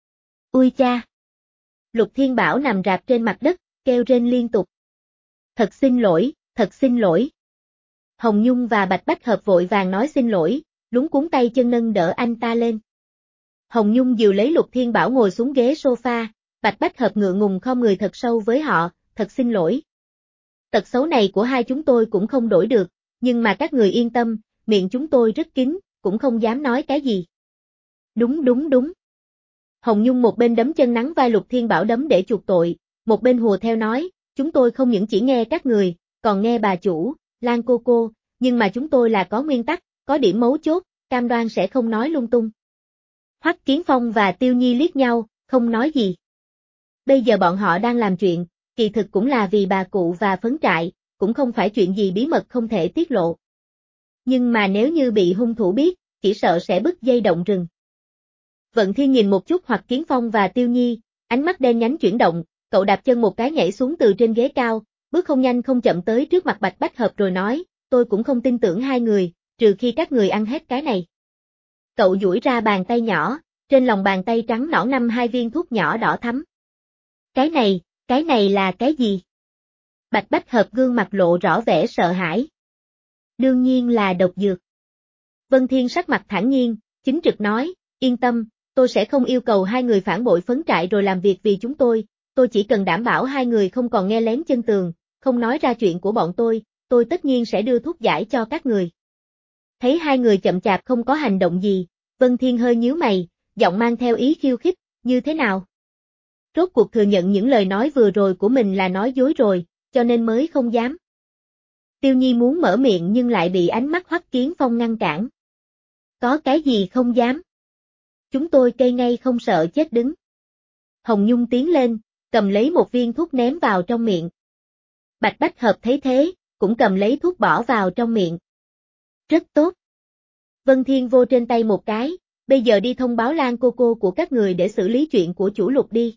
Ui cha! Lục Thiên Bảo nằm rạp trên mặt đất, kêu rên liên tục. Thật xin lỗi, thật xin lỗi. Hồng Nhung và Bạch Bách Hợp vội vàng nói xin lỗi, luống cuống tay chân nâng đỡ anh ta lên. Hồng Nhung dìu lấy Lục Thiên Bảo ngồi xuống ghế sofa, Bạch Bách Hợp ngượng ngùng khom người thật sâu với họ, thật xin lỗi. Tật xấu này của hai chúng tôi cũng không đổi được, nhưng mà các người yên tâm, miệng chúng tôi rất kín, cũng không dám nói cái gì. Đúng. Hồng Nhung một bên đấm chân nắng vai Lục Thiên Bảo đấm để chuộc tội, một bên hùa theo nói, chúng tôi không những chỉ nghe các người, còn nghe bà chủ, Lan cô, nhưng mà chúng tôi là có nguyên tắc, có điểm mấu chốt, cam đoan sẽ không nói lung tung. Hoắc Kiến Phong và Tiêu Nhi liếc nhau, không nói gì. Bây giờ bọn họ đang làm chuyện, kỳ thực cũng là vì bà cụ và phấn trại, cũng không phải chuyện gì bí mật không thể tiết lộ. Nhưng mà nếu như bị hung thủ biết, chỉ sợ sẽ bứt dây động rừng. Vận Thiên nhìn một chút Hoắc Kiến Phong và Tiêu Nhi, ánh mắt đen nhánh chuyển động, cậu đạp chân một cái nhảy xuống từ trên ghế cao, bước không nhanh không chậm tới trước mặt Bạch Bách Hợp rồi nói, tôi cũng không tin tưởng hai người, trừ khi các người ăn hết cái này. Cậu duỗi ra bàn tay nhỏ, trên lòng bàn tay trắng nõn 2 viên thuốc nhỏ đỏ thắm. Cái này là cái gì? Bạch Bách Hợp gương mặt lộ rõ vẻ sợ hãi. Đương nhiên là độc dược. Vân Thiên sắc mặt thản nhiên, chính trực nói, yên tâm, tôi sẽ không yêu cầu hai người phản bội phấn trại rồi làm việc vì chúng tôi chỉ cần đảm bảo hai người không còn nghe lén chân tường, không nói ra chuyện của bọn tôi tất nhiên sẽ đưa thuốc giải cho các người. Thấy hai người chậm chạp không có hành động gì, Vân Thiên hơi nhíu mày, giọng mang theo ý khiêu khích, như thế nào? Rốt cuộc thừa nhận những lời nói vừa rồi của mình là nói dối rồi, cho nên mới không dám. Tiêu Nhi muốn mở miệng nhưng lại bị ánh mắt Hoắc Kiến Phong ngăn cản. Có cái gì không dám? Chúng tôi cây ngay không sợ chết đứng. Hồng Nhung tiến lên, cầm lấy một viên thuốc ném vào trong miệng. Bạch Bách Hợp thấy thế, cũng cầm lấy thuốc bỏ vào trong miệng. Rất tốt. Vân Thiên vô trên tay một cái, bây giờ đi thông báo Lan cô của các người để xử lý chuyện của chủ Lục đi.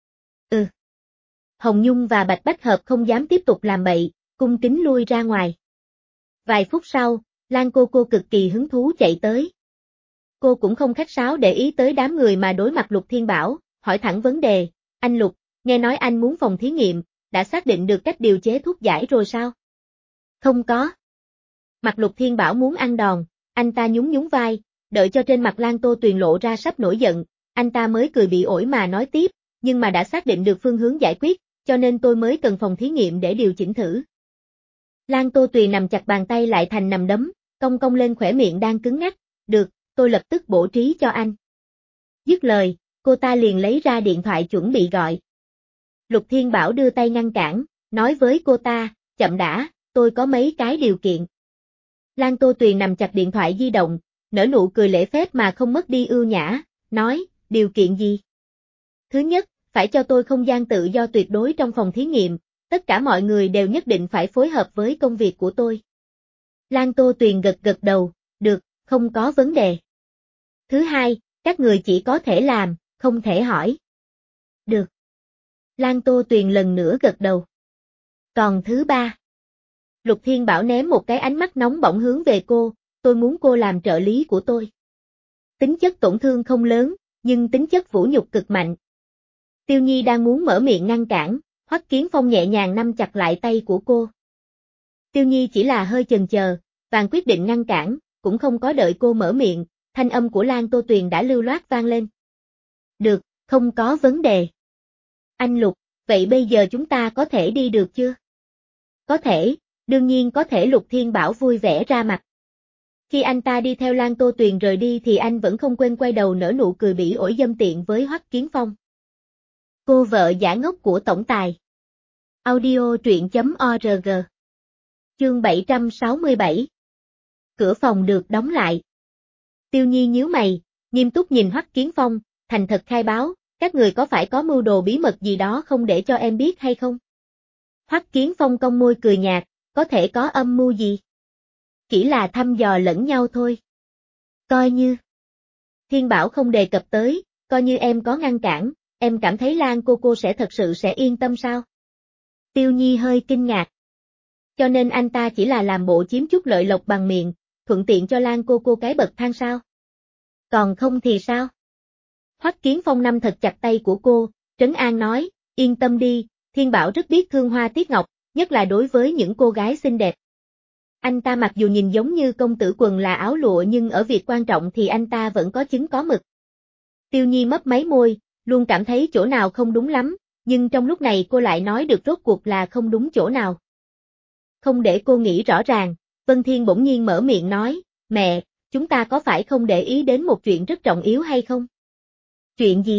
Hồng Nhung và Bạch Bách Hợp không dám tiếp tục làm bậy, cung kính lui ra ngoài. Vài phút sau, Lan cô cực kỳ hứng thú chạy tới. Cô cũng không khách sáo để ý tới đám người mà đối mặt Lục Thiên Bảo, hỏi thẳng vấn đề, anh Lục, nghe nói anh muốn phòng thí nghiệm, đã xác định được cách điều chế thuốc giải rồi sao? Không có. Mặt Lục Thiên Bảo muốn ăn đòn, anh ta nhún vai, đợi cho trên mặt Lan Tô Tuyền lộ ra sắp nổi giận, anh ta mới cười bị ổi mà nói tiếp, nhưng mà đã xác định được phương hướng giải quyết, cho nên tôi mới cần phòng thí nghiệm để điều chỉnh thử. Lan Tô Tuyền nằm chặt bàn tay lại thành nằm đấm, cong lên khỏe miệng đang cứng ngắc, được, tôi lập tức bổ trí cho anh. Dứt lời, cô ta liền lấy ra điện thoại chuẩn bị gọi. Lục Thiên Bảo đưa tay ngăn cản, nói với cô ta, chậm đã, tôi có mấy cái điều kiện. Lan Tô Tuyền nằm chặt điện thoại di động, nở nụ cười lễ phép mà không mất đi ưu nhã, nói, điều kiện gì? Thứ nhất, phải cho tôi không gian tự do tuyệt đối trong phòng thí nghiệm, tất cả mọi người đều nhất định phải phối hợp với công việc của tôi. Lan Tô Tuyền gật gật đầu, được, không có vấn đề. Thứ hai, các người chỉ có thể làm, không thể hỏi. Được. Lan Tô Tuyền lần nữa gật đầu. Còn thứ ba. Lục Thiên Bảo ném một cái ánh mắt nóng bỏng hướng về cô, tôi muốn cô làm trợ lý của tôi. Tính chất tổn thương không lớn, nhưng tính chất vũ nhục cực mạnh. Tiêu Nhi đang muốn mở miệng ngăn cản, Hoắc Kiến Phong nhẹ nhàng nắm chặt lại tay của cô. Tiêu Nhi chỉ là hơi chần chờ, vàng quyết định ngăn cản, cũng không có đợi cô mở miệng, thanh âm của Lan Tô Tuyền đã lưu loát vang lên. Được, không có vấn đề. Anh Lục, vậy bây giờ chúng ta có thể đi được chưa? Có thể, đương nhiên có thể. Lục Thiên Bảo vui vẻ ra mặt. Khi anh ta đi theo Lan Tô Tuyền rời đi thì anh vẫn không quên quay đầu nở nụ cười bỉ ổi dâm tiện với Hoắc Kiến Phong. Cô vợ giả ngốc của tổng tài. Audio truyện.org. Chương 767. Cửa phòng được đóng lại. Tiêu Nhi nhíu mày, nghiêm túc nhìn Hoắc Kiến Phong, thành thật khai báo, các người có phải có mưu đồ bí mật gì đó không để cho em biết hay không? Hoắc Kiến Phong cong môi cười nhạt, có thể có âm mưu gì? Chỉ là thăm dò lẫn nhau thôi. Coi như. Thiên Bảo không đề cập tới, coi như em có ngăn cản, em cảm thấy Lan cô sẽ thật sự sẽ yên tâm sao? Tiêu Nhi hơi kinh ngạc. Cho nên anh ta chỉ là làm bộ chiếm chút lợi lộc bằng miệng, thuận tiện cho Lan cô cái bậc thang sao? Còn không thì sao? Hoắc Kiến Phong nắm thật chặt tay của cô, trấn an nói, yên tâm đi, Thiên Bảo rất biết thương hoa tiếc ngọc, nhất là đối với những cô gái xinh đẹp. Anh ta mặc dù nhìn giống như công tử quần là áo lụa nhưng ở việc quan trọng thì anh ta vẫn có chứng có mực. Tiêu Nhi mấp máy môi, luôn cảm thấy chỗ nào không đúng lắm, nhưng trong lúc này cô lại nói được rốt cuộc là không đúng chỗ nào. Không để cô nghĩ rõ ràng, Vân Thiên bỗng nhiên mở miệng nói, mẹ, chúng ta có phải không để ý đến một chuyện rất trọng yếu hay không? Chuyện gì?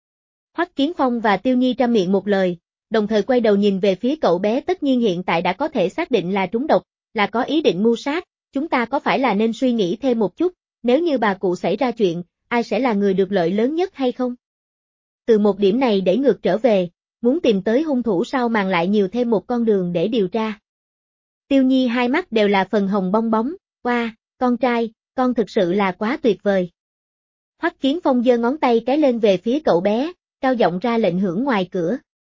Hoắc Kiến Phong và Tiêu Nhi trăm miệng một lời, đồng thời quay đầu nhìn về phía cậu bé. Tất nhiên hiện tại đã có thể xác định là trúng độc, là có ý định mưu sát, chúng ta có phải là nên suy nghĩ thêm một chút, nếu như bà cụ xảy ra chuyện, ai sẽ là người được lợi lớn nhất hay không? Từ một điểm này để ngược trở về, muốn tìm tới hung thủ sau màn lại nhiều thêm một con đường để điều tra. Tiêu Nhi hai mắt đều là phần hồng bong bóng, wow, con trai, con thực sự là quá tuyệt vời. Hoắc Kiến Phong giơ ngón tay cái lên về phía cậu bé, cao giọng ra lệnh hưởng ngoài cửa.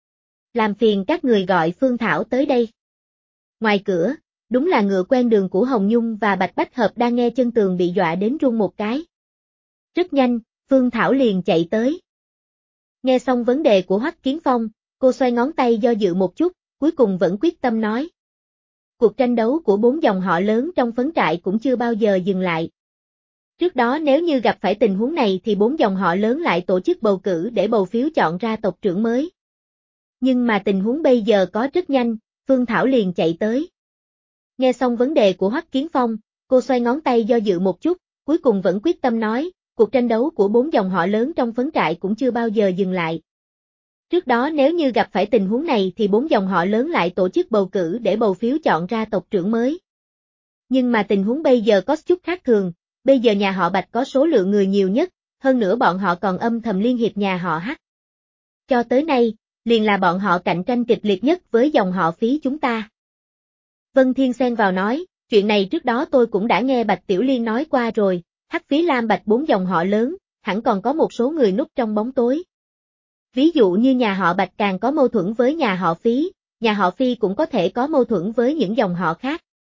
Làm phiền các người gọi Phương Thảo tới đây. Ngoài cửa, đúng là ngựa quen đường của Hồng Nhung và Bạch Bách Hợp đang nghe chân tường bị dọa đến run một cái. Rất nhanh, Phương Thảo liền chạy tới. Nghe xong vấn đề của Hoắc Kiến Phong, cô xoay ngón tay do dự một chút, cuối cùng vẫn quyết tâm nói. Cuộc tranh đấu của 4 dòng họ lớn trong phấn trại cũng chưa bao giờ dừng lại. Trước đó nếu như gặp phải tình huống này thì 4 dòng họ lớn lại tổ chức bầu cử để bầu phiếu chọn ra tộc trưởng mới. Nhưng mà tình huống bây giờ có rất nhanh, Phương Thảo liền chạy tới. Nghe xong vấn đề của Hoắc Kiến Phong, cô xoay ngón tay do dự một chút, cuối cùng vẫn quyết tâm nói, cuộc tranh đấu của 4 dòng họ lớn trong phấn trại cũng chưa bao giờ dừng lại. Trước đó nếu như gặp phải tình huống này thì 4 dòng họ lớn lại tổ chức bầu cử để bầu phiếu chọn ra tộc trưởng mới. Nhưng mà tình huống bây giờ có chút khác thường, bây giờ nhà họ Bạch có số lượng người nhiều nhất, hơn nữa bọn họ còn âm thầm liên hiệp nhà họ Hắc. Cho tới nay, liền là bọn họ cạnh tranh kịch liệt nhất với dòng họ Phí chúng ta. Vân Thiên xen vào nói, chuyện này trước đó tôi cũng đã nghe Bạch Tiểu Liên nói qua rồi, Hắc Phí Lam Bạch 4 dòng họ lớn, hẳn còn có một số người núp trong bóng tối. Ví dụ như nhà họ Bạch càng có mâu thuẫn với nhà họ Phí, nhà họ Phi cũng có thể có mâu thuẫn với những dòng họ khác.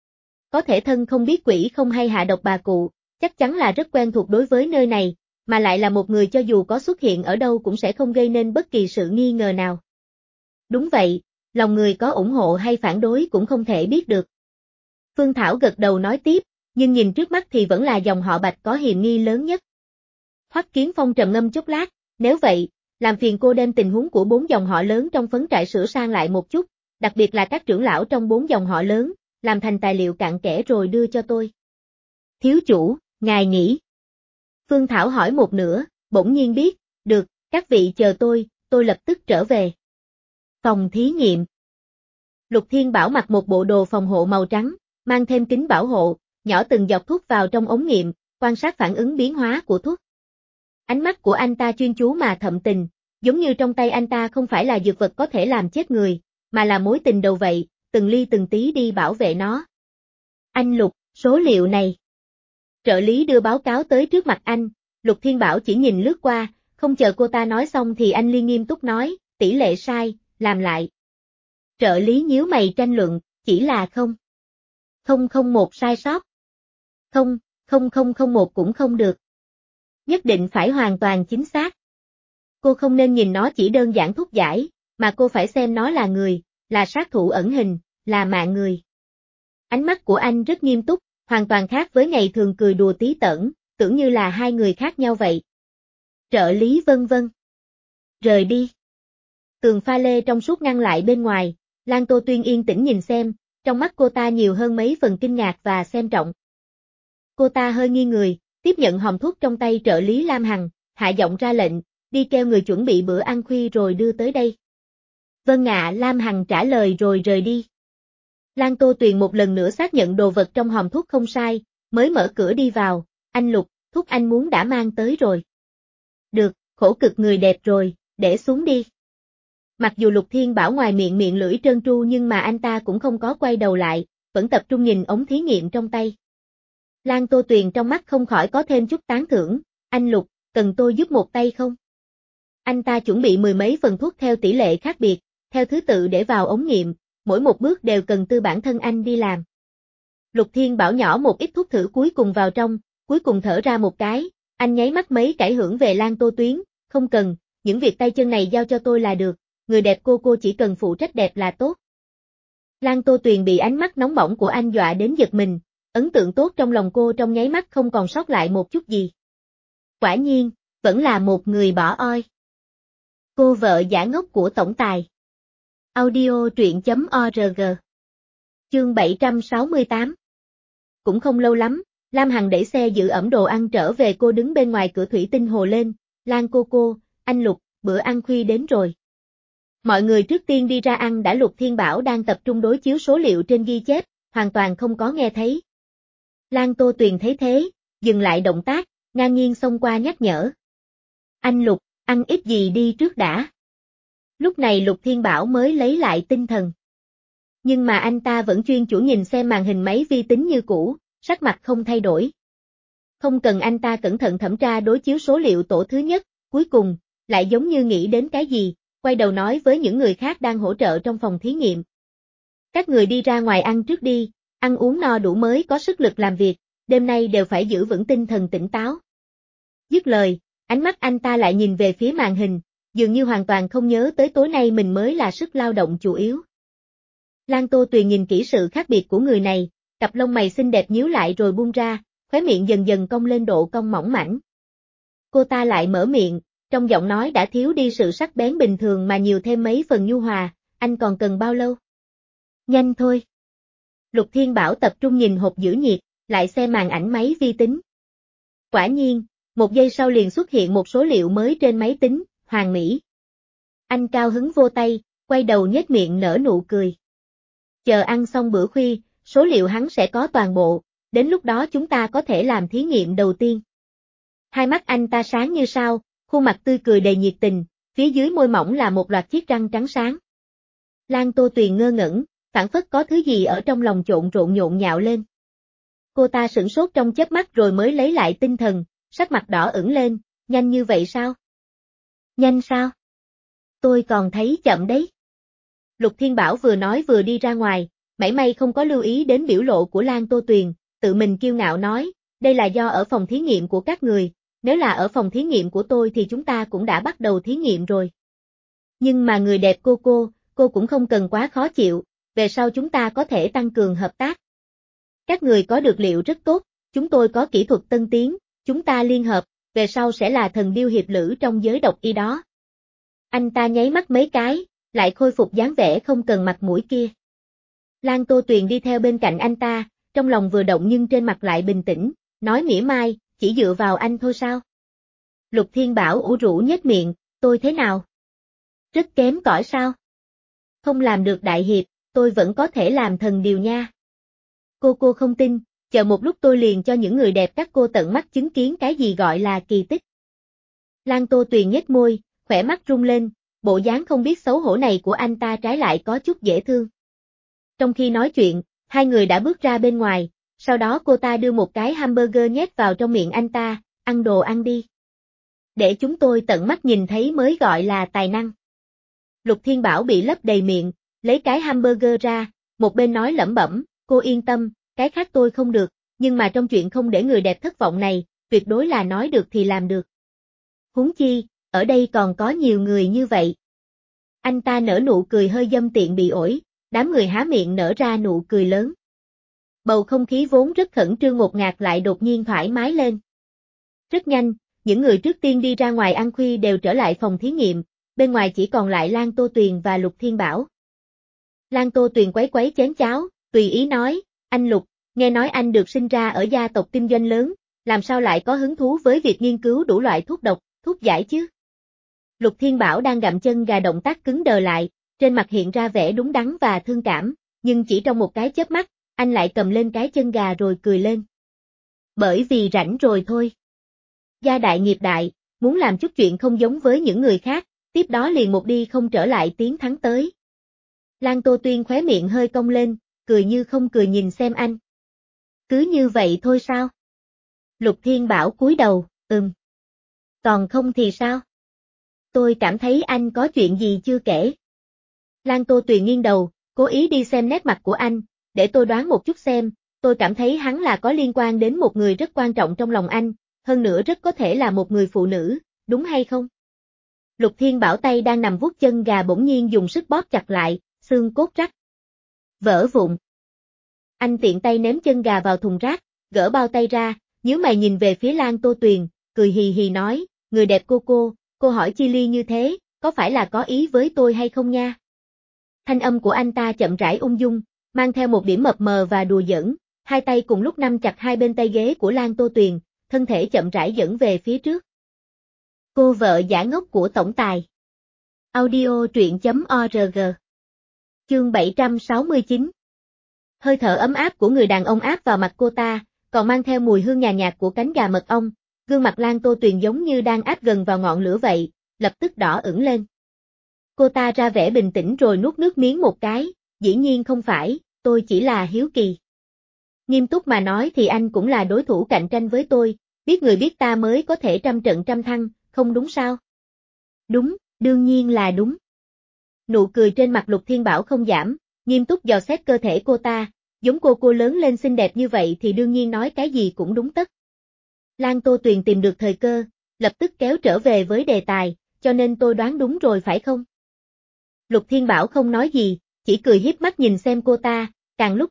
Có thể thân không biết quỷ không hay hạ độc bà cụ, chắc chắn là rất quen thuộc đối với nơi này, mà lại là một người cho dù có xuất hiện ở đâu cũng sẽ không gây nên bất kỳ sự nghi ngờ nào. Đúng vậy, lòng người có ủng hộ hay phản đối cũng không thể biết được. Phương Thảo gật đầu nói tiếp, nhưng nhìn trước mắt thì vẫn là dòng họ Bạch có hiểm nghi lớn nhất. Hoắc Kiến Phong trầm ngâm chút lát, nếu vậy, làm phiền cô đem tình huống của 4 dòng họ lớn trong phấn trại sửa sang lại một chút, đặc biệt là các trưởng lão trong 4 dòng họ lớn, làm thành tài liệu cặn kẽ rồi đưa cho tôi. Thiếu chủ, ngài nghĩ. Phương Thảo hỏi một nửa, bỗng nhiên biết, được, các vị chờ tôi lập tức trở về. Phòng thí nghiệm. Lục Thiên Bảo mặc một bộ đồ phòng hộ màu trắng, mang thêm kính bảo hộ, nhỏ từng giọt thuốc vào trong ống nghiệm, quan sát phản ứng biến hóa của thuốc. Ánh mắt của anh ta chuyên chú mà thậm tình, giống như trong tay anh ta không phải là dược vật có thể làm chết người, mà là mối tình đầu vậy, từng ly từng tí đi bảo vệ nó. Anh Lục, số liệu này. Trợ lý đưa báo cáo tới trước mặt anh, Lục Thiên Bảo chỉ nhìn lướt qua, không chờ cô ta nói xong thì anh liên nghiêm túc nói, tỷ lệ sai, làm lại. Trợ lý nhíu mày tranh luận, chỉ là 0,001 sai sót. 0,0001 cũng không được. Nhất định phải hoàn toàn chính xác. Cô không nên nhìn nó chỉ đơn giản thuốc giải, mà cô phải xem nó là người, là sát thủ ẩn hình, là mạng người. Ánh mắt của anh rất nghiêm túc, hoàn toàn khác với ngày thường cười đùa tí tởn, tưởng như là hai người khác nhau vậy. Trợ lý vân vân. Rời đi. Tường pha lê trong suốt ngăn lại bên ngoài, Lan Tô Tuyên yên tĩnh nhìn xem, trong mắt cô ta nhiều hơn mấy phần kinh ngạc và xem trọng. Cô ta hơi nghiêng người, tiếp nhận hòm thuốc trong tay trợ lý Lam Hằng, hạ giọng ra lệnh, đi kêu người chuẩn bị bữa ăn khuya rồi đưa tới đây. Vâng ạ, Lam Hằng trả lời rồi rời đi. Lan Tô Tuyền một lần nữa xác nhận đồ vật trong hòm thuốc không sai, mới mở cửa đi vào, anh Lục, thuốc anh muốn đã mang tới rồi. Được, khổ cực người đẹp rồi, để xuống đi. Mặc dù Lục Thiên Bảo ngoài miệng lưỡi trơn tru nhưng mà anh ta cũng không có quay đầu lại, vẫn tập trung nhìn ống thí nghiệm trong tay. Lan Tô Tuyền trong mắt không khỏi có thêm chút tán thưởng, anh Lục, cần tôi giúp một tay không? Anh ta chuẩn bị mười mấy phần thuốc theo tỷ lệ khác biệt, theo thứ tự để vào ống nghiệm, mỗi một bước đều cần tư bản thân anh đi làm. Lục Thiên Bảo nhỏ một ít thuốc thử cuối cùng vào trong, cuối cùng thở ra một cái, anh nháy mắt mấy cải hưởng về Lan Tô Tuyến, không cần, những việc tay chân này giao cho tôi là được, người đẹp cô chỉ cần phụ trách đẹp là tốt. Lan Tô Tuyền bị ánh mắt nóng bỏng của anh dọa đến giật mình, ấn tượng tốt trong lòng cô trong nháy mắt không còn sót lại một chút gì. Quả nhiên, vẫn là một người bỏ oi. Cô vợ giả ngốc của tổng tài. Audio truyện.org. Chương 768. Cũng không lâu lắm, Lam Hằng đẩy xe giữ ẩm đồ ăn trở về, cô đứng bên ngoài cửa thủy tinh hồ lên, Lan cô, anh Lục, bữa ăn khuya đến rồi. Mọi người trước tiên đi ra ăn đã. Lục Thiên Bảo đang tập trung đối chiếu số liệu trên ghi chép, hoàn toàn không có nghe thấy. Lan Tô Tuyền thấy thế, dừng lại động tác, ngang nhiên xông qua nhắc nhở. Anh Lục, ăn ít gì đi trước đã. Lúc này Lục Thiên Bảo mới lấy lại tinh thần. Nhưng mà anh ta vẫn chuyên chủ nhìn xem màn hình máy vi tính như cũ, sắc mặt không thay đổi. Không cần anh ta cẩn thận thẩm tra đối chiếu số liệu tổ thứ nhất, cuối cùng, lại giống như nghĩ đến cái gì, quay đầu nói với những người khác đang hỗ trợ trong phòng thí nghiệm. Các người đi ra ngoài ăn trước đi, ăn uống no đủ mới có sức lực làm việc, đêm nay đều phải giữ vững tinh thần tỉnh táo. Dứt lời, ánh mắt anh ta lại nhìn về phía màn hình, dường như hoàn toàn không nhớ tới tối nay mình mới là sức lao động chủ yếu. Lan Tô Tuyền nhìn kỹ sự khác biệt của người này, cặp lông mày xinh đẹp nhíu lại rồi buông ra, khóe miệng dần dần cong lên độ cong mỏng mảnh. Cô ta lại mở miệng, trong giọng nói đã thiếu đi sự sắc bén bình thường mà nhiều thêm mấy phần nhu hòa, anh còn cần bao lâu? Nhanh thôi. Lục Thiên Bảo tập trung nhìn hộp giữ nhiệt, lại xem màn ảnh máy vi tính. Quả nhiên, một giây sau liền xuất hiện một số liệu mới trên máy tính, hoàn mỹ. Anh cao hứng vô tay, quay đầu nhếch miệng nở nụ cười. Chờ ăn xong bữa khuya, số liệu hắn sẽ có toàn bộ, đến lúc đó chúng ta có thể làm thí nghiệm đầu tiên. Hai mắt anh ta sáng như sao, khuôn mặt tươi cười đầy nhiệt tình, phía dưới môi mỏng là một loạt chiếc răng trắng sáng. Lan Tô Tuyền ngơ ngẩn, phảng phất có thứ gì ở trong lòng nhộn nhạo lên. Cô ta sửng sốt trong chớp mắt rồi mới lấy lại tinh thần, sắc mặt đỏ ửng lên, nhanh như vậy sao? Nhanh sao? Tôi còn thấy chậm đấy. Lục Thiên Bảo vừa nói vừa đi ra ngoài, mảy may không có lưu ý đến biểu lộ của Lan Tô Tuyền, tự mình kiêu ngạo nói, đây là do ở phòng thí nghiệm của các người, nếu là ở phòng thí nghiệm của tôi thì chúng ta cũng đã bắt đầu thí nghiệm rồi. Nhưng mà người đẹp cô cũng không cần quá khó chịu, về sau chúng ta có thể tăng cường hợp tác. Các người có được liệu rất tốt, chúng tôi có kỹ thuật tân tiến, chúng ta liên hợp, về sau sẽ là thần điêu hiệp lữ trong giới độc y đó. Anh ta nháy mắt mấy cái, lại khôi phục dáng vẻ không cần mặt mũi kia. Lan Tô Tuyền đi theo bên cạnh anh ta, trong lòng vừa động nhưng trên mặt lại bình tĩnh, nói mỉa mai, chỉ dựa vào anh thôi sao? Lục Thiên Bảo ủ rũ nhếch miệng, tôi thế nào? Rất kém cỏi sao? Không làm được đại hiệp, tôi vẫn có thể làm thần điều nha. Cô không tin, chờ một lúc tôi liền cho những người đẹp các cô tận mắt chứng kiến cái gì gọi là kỳ tích. Lan Tô Tuyền nhếch môi, khỏe mắt rung lên, bộ dáng không biết xấu hổ này của anh ta trái lại có chút dễ thương. Trong khi nói chuyện, hai người đã bước ra bên ngoài, sau đó cô ta đưa một cái hamburger nhét vào trong miệng anh ta, ăn đồ ăn đi. Để chúng tôi tận mắt nhìn thấy mới gọi là tài năng. Lục Thiên Bảo bị lấp đầy miệng, lấy cái hamburger ra, một bên nói lẩm bẩm, cô yên tâm, cái khác tôi không được, nhưng mà trong chuyện không để người đẹp thất vọng này, tuyệt đối là nói được thì làm được. Huống chi, ở đây còn có nhiều người như vậy. Anh ta nở nụ cười hơi dâm tiện bị ổi, đám người há miệng nở ra nụ cười lớn. Bầu không khí vốn rất khẩn trương ngột ngạt lại đột nhiên thoải mái lên. Rất nhanh, những người trước tiên đi ra ngoài ăn khuya đều trở lại phòng thí nghiệm, bên ngoài chỉ còn lại Lan Tô Tuyền và Lục Thiên Bảo. Lan Tô Tuyền quấy quấy chén cháo, tùy ý nói, anh Lục, nghe nói anh được sinh ra ở gia tộc kinh doanh lớn, làm sao lại có hứng thú với việc nghiên cứu đủ loại thuốc độc, thuốc giải chứ? Lục Thiên Bảo đang gặm chân gà động tác cứng đờ lại, trên mặt hiện ra vẻ đúng đắn và thương cảm, nhưng chỉ trong một cái chớp mắt, anh lại cầm lên cái chân gà rồi cười lên. Bởi vì rảnh rồi thôi. Gia đại nghiệp đại, muốn làm chút chuyện không giống với những người khác, tiếp đó liền một đi không trở lại tiến thắng tới. Lan Tô Tuyên khóe miệng hơi cong lên, cười như không cười nhìn xem anh. Cứ như vậy thôi sao? Lục Thiên Bảo cúi đầu, Còn không thì sao? Tôi cảm thấy anh có chuyện gì chưa kể. Lan Tô Tuyền nghiêng đầu, cố ý đi xem nét mặt của anh, để tôi đoán một chút xem, tôi cảm thấy hắn là có liên quan đến một người rất quan trọng trong lòng anh, hơn nữa rất có thể là một người phụ nữ, đúng hay không? Lục Thiên Bảo tay đang nằm vuốt chân gà bỗng nhiên dùng sức bóp chặt lại, xương cốt rách. Vỡ vụn. Anh tiện tay ném chân gà vào thùng rác, gỡ bao tay ra, nhíu mày nhìn về phía Lan Tô Tuyền, cười hì hì nói, người đẹp cô hỏi chi ly như thế, có phải là có ý với tôi hay không nha? Thanh âm của anh ta chậm rãi ung dung, mang theo một điểm mập mờ và đùa giỡn, hai tay cùng lúc nắm chặt hai bên tay ghế của Lan Tô Tuyền, thân thể chậm rãi dẫn về phía trước. Cô vợ giả ngốc của tổng tài. Audio truyện.org. Chương 769. Hơi thở ấm áp của người đàn ông áp vào mặt cô ta, còn mang theo mùi hương nhàn nhạt của cánh gà mật ong, gương mặt Lan Tô Tuyền giống như đang áp gần vào ngọn lửa vậy, lập tức đỏ ửng lên. Cô ta ra vẻ bình tĩnh rồi nuốt nước miếng một cái, dĩ nhiên không phải, tôi chỉ là hiếu kỳ. Nghiêm túc mà nói thì anh cũng là đối thủ cạnh tranh với tôi, biết người biết ta mới có thể trăm trận trăm thắng, không đúng sao? Đúng, đương nhiên là đúng. Nụ cười trên mặt Lục Thiên Bảo không giảm, nghiêm túc dò xét cơ thể cô ta, giống cô lớn lên xinh đẹp như vậy thì đương nhiên nói cái gì cũng đúng tất. Lan Tô Tuyền tìm được thời cơ, lập tức kéo trở về với đề tài, cho nên tôi đoán đúng rồi phải không? Lục Thiên Bảo không nói gì, chỉ cười hiếp mắt nhìn xem cô ta, càng lúc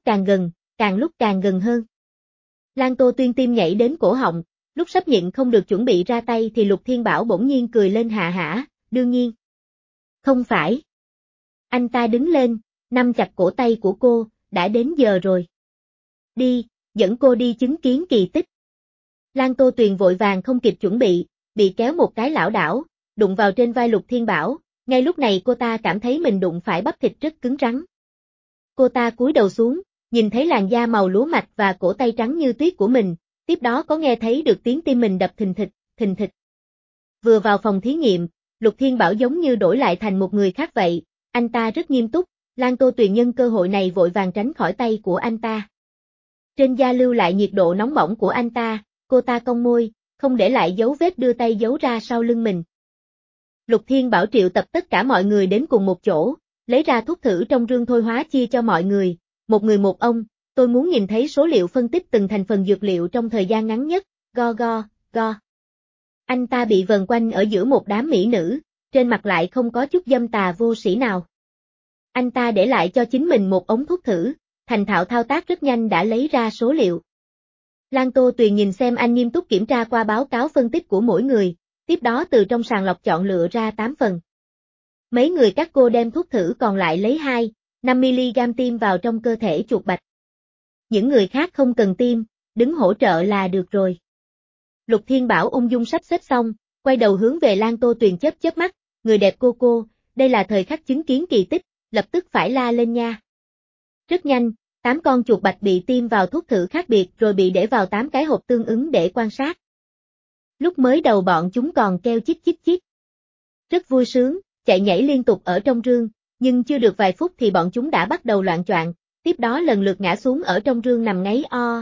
càng gần hơn. Lan Tô Tuyên tim nhảy đến cổ họng, lúc sắp nhịn không được chuẩn bị ra tay thì Lục Thiên Bảo bỗng nhiên cười lên hạ hả, đương nhiên. Không phải. Anh ta đứng lên, nắm chặt cổ tay của cô, đã đến giờ rồi. Đi, dẫn cô đi chứng kiến kỳ tích. Lan Tô Tuyền vội vàng không kịp chuẩn bị kéo một cái lảo đảo, đụng vào trên vai Lục Thiên Bảo, ngay lúc này cô ta cảm thấy mình đụng phải bắp thịt rất cứng rắn. Cô ta cúi đầu xuống, nhìn thấy làn da màu lúa mạch và cổ tay trắng như tuyết của mình, tiếp đó có nghe thấy được tiếng tim mình đập thình thịch. Vừa vào phòng thí nghiệm, Lục Thiên Bảo giống như đổi lại thành một người khác vậy, anh ta rất nghiêm túc, Lan Tô Tuyền nhân cơ hội này vội vàng tránh khỏi tay của anh ta. Trên da lưu lại nhiệt độ nóng bỏng của anh ta, cô ta cong môi, không để lại dấu vết đưa tay giấu ra sau lưng mình. Lục Thiên Bảo triệu tập tất cả mọi người đến cùng một chỗ, lấy ra thuốc thử trong rương thôi hóa chia cho mọi người, một người một ông, tôi muốn nhìn thấy số liệu phân tích từng thành phần dược liệu trong thời gian ngắn nhất, go. Anh ta bị vần quanh ở giữa một đám mỹ nữ, trên mặt lại không có chút dâm tà vô sĩ nào. Anh ta để lại cho chính mình một ống thuốc thử, thành thạo thao tác rất nhanh đã lấy ra số liệu. Lan Tô Tuyền nhìn xem anh nghiêm túc kiểm tra qua báo cáo phân tích của mỗi người, tiếp đó từ trong sàng lọc chọn lựa ra 8 phần. Mấy người các cô đem thuốc thử còn lại lấy 5mg tiêm vào trong cơ thể chuột bạch. Những người khác không cần tiêm, đứng hỗ trợ là được rồi. Lục Thiên Bảo ung dung sắp xếp xong, quay đầu hướng về Lan Tô Tuyền chớp mắt, người đẹp cô, đây là thời khắc chứng kiến kỳ tích, lập tức phải la lên nha. Rất nhanh, 8 con chuột bạch bị tiêm vào thuốc thử khác biệt rồi bị để vào 8 cái hộp tương ứng để quan sát. Lúc mới đầu bọn chúng còn kêu chích chích chích. Rất vui sướng, chạy nhảy liên tục ở trong rương, nhưng chưa được vài phút thì bọn chúng đã bắt đầu loạng choạng, tiếp đó lần lượt ngã xuống ở trong rương nằm ngáy o.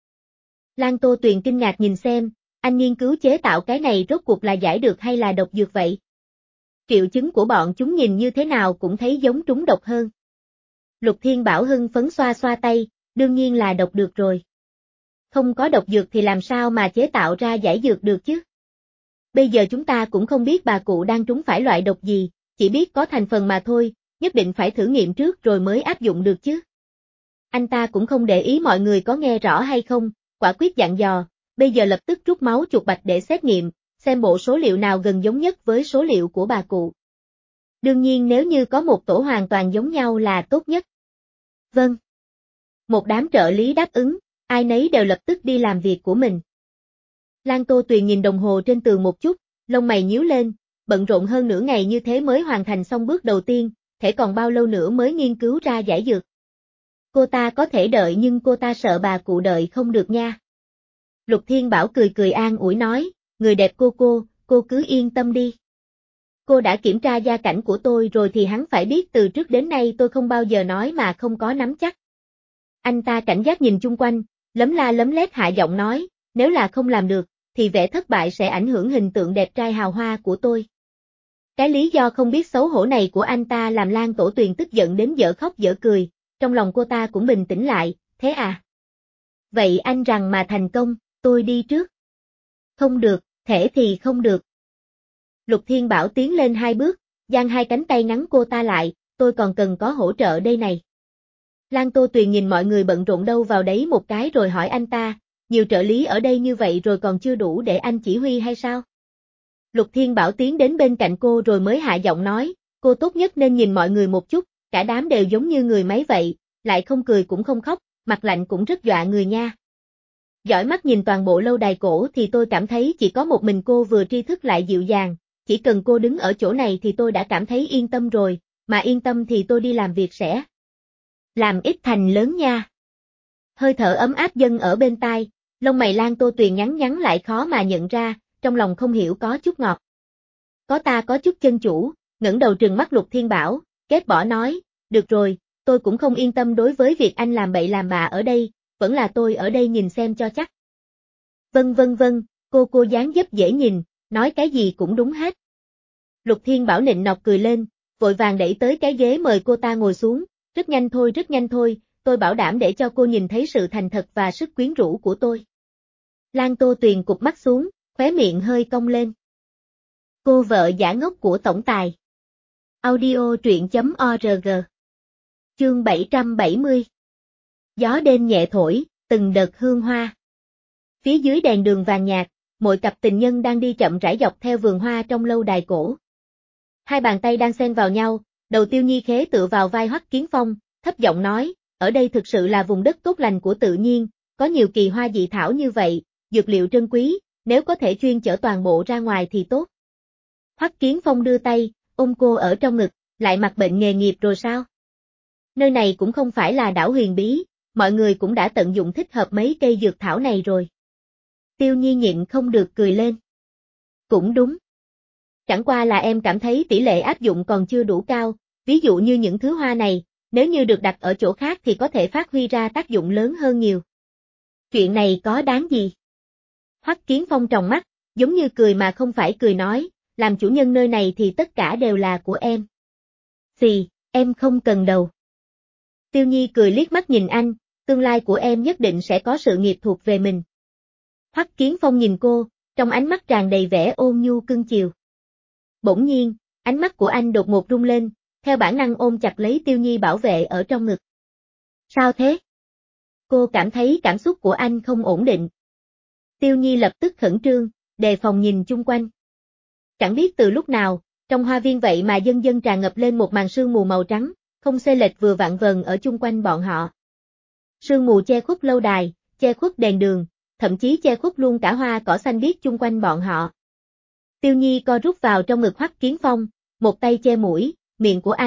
Lan Tô Tuyền kinh ngạc nhìn xem, anh nghiên cứu chế tạo cái này rốt cuộc là giải được hay là độc dược vậy? Triệu chứng của bọn chúng nhìn như thế nào cũng thấy giống trúng độc hơn. Lục Thiên Bảo hưng phấn xoa xoa tay, đương nhiên là độc được rồi. Không có độc dược thì làm sao mà chế tạo ra giải dược được chứ? Bây giờ chúng ta cũng không biết bà cụ đang trúng phải loại độc gì, chỉ biết có thành phần mà thôi, nhất định phải thử nghiệm trước rồi mới áp dụng được chứ. Anh ta cũng không để ý mọi người có nghe rõ hay không, quả quyết dặn dò, bây giờ lập tức rút máu chuột bạch để xét nghiệm, xem bộ số liệu nào gần giống nhất với số liệu của bà cụ. Đương nhiên nếu như có một tổ hoàn toàn giống nhau là tốt nhất. Vâng. Một đám trợ lý đáp ứng, ai nấy đều lập tức đi làm việc của mình. Lan Tô Tuyền nhìn đồng hồ trên tường một chút, lông mày nhíu lên, bận rộn hơn nửa ngày như thế mới hoàn thành xong bước đầu tiên, thể còn bao lâu nữa mới nghiên cứu ra giải dược. Cô ta có thể đợi nhưng cô ta sợ bà cụ đợi không được nha. Lục Thiên Bảo cười cười an ủi nói, người đẹp cô cứ yên tâm đi. Cô đã kiểm tra gia cảnh của tôi rồi thì hắn phải biết từ trước đến nay tôi không bao giờ nói mà không có nắm chắc. Anh ta cảnh giác nhìn chung quanh, lấm la lấm lét hạ giọng nói, nếu là không làm được, thì vẻ thất bại sẽ ảnh hưởng hình tượng đẹp trai hào hoa của tôi. Cái lý do không biết xấu hổ này của anh ta làm Lan Tổ Tuyền tức giận đến dở khóc dở cười, trong lòng cô ta cũng bình tĩnh lại, thế à? Vậy anh rằng mà thành công, tôi đi trước. Không được, thể thì không được. Lục Thiên Bảo tiến lên 2 bước, giang 2 cánh tay ngắn cô ta lại, tôi còn cần có hỗ trợ đây này. Lan Tô Tuyền nhìn mọi người bận rộn đâu vào đấy một cái rồi hỏi anh ta, nhiều trợ lý ở đây như vậy rồi còn chưa đủ để anh chỉ huy hay sao? Lục Thiên Bảo tiến đến bên cạnh cô rồi mới hạ giọng nói, cô tốt nhất nên nhìn mọi người một chút, cả đám đều giống như người máy vậy, lại không cười cũng không khóc, mặt lạnh cũng rất dọa người nha. Dõi mắt nhìn toàn bộ lâu đài cổ thì tôi cảm thấy chỉ có một mình cô vừa tri thức lại dịu dàng, chỉ cần cô đứng ở chỗ này thì tôi đã cảm thấy yên tâm rồi, mà yên tâm thì tôi đi làm việc sẽ làm ít thành lớn nha. Hơi thở ấm áp dâng ở bên tai, lông mày Lan Tô Tuyền nhắn nhắn lại khó mà nhận ra, trong lòng không hiểu có chút ngọt. Có chút chân chủ, ngẩng đầu trừng mắt Lục Thiên Bảo, kết bỏ nói, được rồi, tôi cũng không yên tâm đối với việc anh làm bậy làm bạ ở đây, vẫn là tôi ở đây nhìn xem cho chắc. Vâng, cô dáng dấp dễ nhìn, nói cái gì cũng đúng hết. Lục Thiên Bảo nịnh nọt cười lên, vội vàng đẩy tới cái ghế mời cô ta ngồi xuống, rất nhanh thôi, tôi bảo đảm để cho cô nhìn thấy sự thành thật và sức quyến rũ của tôi. Lan Tô Tuyền cụp mắt xuống, khóe miệng hơi cong lên. Cô vợ giả ngốc của tổng tài. Audio truyện.org. Chương 770. Gió đêm nhẹ thổi, từng đợt hương hoa. Phía dưới đèn đường vàng nhạt, mỗi cặp tình nhân đang đi chậm rãi dọc theo vườn hoa trong lâu đài cổ. Hai bàn tay đang xen vào nhau, đầu Tiêu Nhi khế tựa vào vai Hoắc Kiến Phong, thấp giọng nói, ở đây thực sự là vùng đất tốt lành của tự nhiên, có nhiều kỳ hoa dị thảo như vậy, dược liệu trân quý, nếu có thể chuyên chở toàn bộ ra ngoài thì tốt. Hoắc Kiến Phong đưa tay, ôm cô ở trong ngực, lại mặc bệnh nghề nghiệp rồi sao? Nơi này cũng không phải là đảo huyền bí, mọi người cũng đã tận dụng thích hợp mấy cây dược thảo này rồi. Tiêu Nhi nhịn không được cười lên. Cũng đúng. Chẳng qua là em cảm thấy tỷ lệ áp dụng còn chưa đủ cao, ví dụ như những thứ hoa này, nếu như được đặt ở chỗ khác thì có thể phát huy ra tác dụng lớn hơn nhiều. Chuyện này có đáng gì? Hoắc Kiến Phong tròng mắt, giống như cười mà không phải cười nói, làm chủ nhân nơi này thì tất cả đều là của em. Xì, em không cần đâu. Tiêu Nhi cười liếc mắt nhìn anh, tương lai của em nhất định sẽ có sự nghiệp thuộc về mình. Hoắc Kiến Phong nhìn cô, trong ánh mắt tràn đầy vẻ ôn nhu cưng chiều. Bỗng nhiên, ánh mắt của anh đột ngột rung lên, theo bản năng ôm chặt lấy Tiêu Nhi bảo vệ ở trong ngực. Sao thế? Cô cảm thấy cảm xúc của anh không ổn định. Tiêu Nhi lập tức khẩn trương, đề phòng nhìn chung quanh. Chẳng biết từ lúc nào, trong hoa viên vậy mà dần dần tràn ngập lên một màn sương mù màu trắng, không xê lệch vừa vặn vần ở chung quanh bọn họ. Sương mù che khuất lâu đài, che khuất đèn đường, thậm chí che khuất luôn cả hoa cỏ xanh biếc chung quanh bọn họ. Tiêu Nhi co rút vào trong ngực Hoắc Kiến Phong, một tay che mũi, miệng của anh,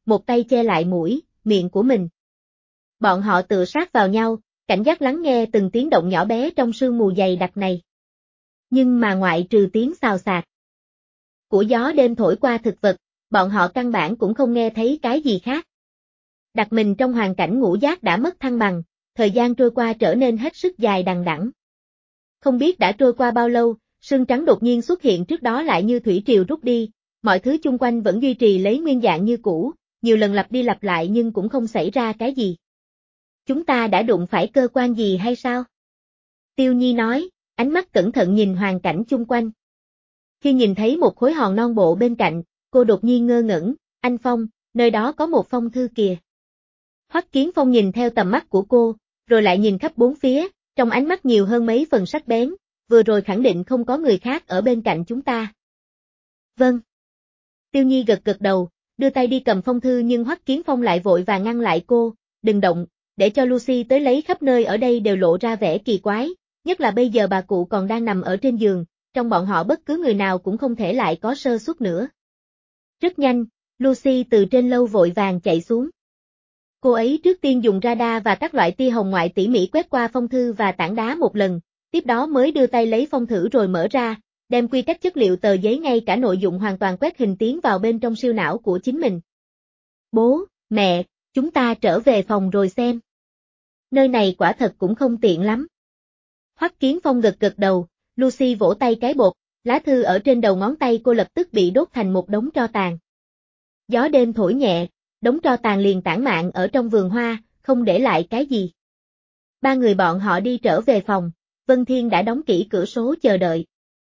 một tay che lại mũi, miệng của mình. Bọn họ tựa sát vào nhau, cảnh giác lắng nghe từng tiếng động nhỏ bé trong sương mù dày đặc này. Nhưng mà ngoại trừ tiếng xào xạc của gió đêm thổi qua thực vật, bọn họ căn bản cũng không nghe thấy cái gì khác. Đặt mình trong hoàn cảnh ngũ giác đã mất thăng bằng, thời gian trôi qua trở nên hết sức dài đằng đẵng. Không biết đã trôi qua bao lâu, sương trắng đột nhiên xuất hiện trước đó lại như thủy triều rút đi, mọi thứ chung quanh vẫn duy trì lấy nguyên dạng như cũ, nhiều lần lặp đi lặp lại nhưng cũng không xảy ra cái gì. Chúng ta đã đụng phải cơ quan gì hay sao? Tiêu Nhi nói, ánh mắt cẩn thận nhìn hoàn cảnh chung quanh. Khi nhìn thấy một khối hòn non bộ bên cạnh, cô đột nhiên ngơ ngẩn, anh Phong, nơi đó có một phong thư kìa. Hoắc Kiến Phong nhìn theo tầm mắt của cô, rồi lại nhìn khắp bốn phía, trong ánh mắt nhiều hơn mấy phần sắc bén, vừa rồi khẳng định không có người khác ở bên cạnh chúng ta. Vâng. Tiêu Nhi gật gật đầu, đưa tay đi cầm phong thư nhưng Hoắc Kiến Phong lại vội và ngăn lại cô, đừng động, để cho Lucy tới lấy, khắp nơi ở đây đều lộ ra vẻ kỳ quái, nhất là bây giờ bà cụ còn đang nằm ở trên giường, trong bọn họ bất cứ người nào cũng không thể lại có sơ suất nữa. Rất nhanh, Lucy từ trên lâu vội vàng chạy xuống. Cô ấy trước tiên dùng radar và các loại tia hồng ngoại tỉ mỉ quét qua phong thư và tảng đá một lần, tiếp đó mới đưa tay lấy phong thử rồi mở ra, đem quy cách chất liệu tờ giấy ngay cả nội dung hoàn toàn quét hình tiến vào bên trong siêu não của chính mình. Bố, mẹ, chúng ta trở về phòng rồi xem. Nơi này quả thật cũng không tiện lắm. Hoắc Kiến Phong gật gật đầu, Lucy vỗ tay cái bột, lá thư ở trên đầu ngón tay cô lập tức bị đốt thành một đống tro tàn. Gió đêm thổi nhẹ, đống tro tàn liền tản mạn ở trong vườn hoa, không để lại cái gì. Ba người bọn họ đi trở về phòng, Vân Thiên đã đóng kỹ cửa sổ chờ đợi.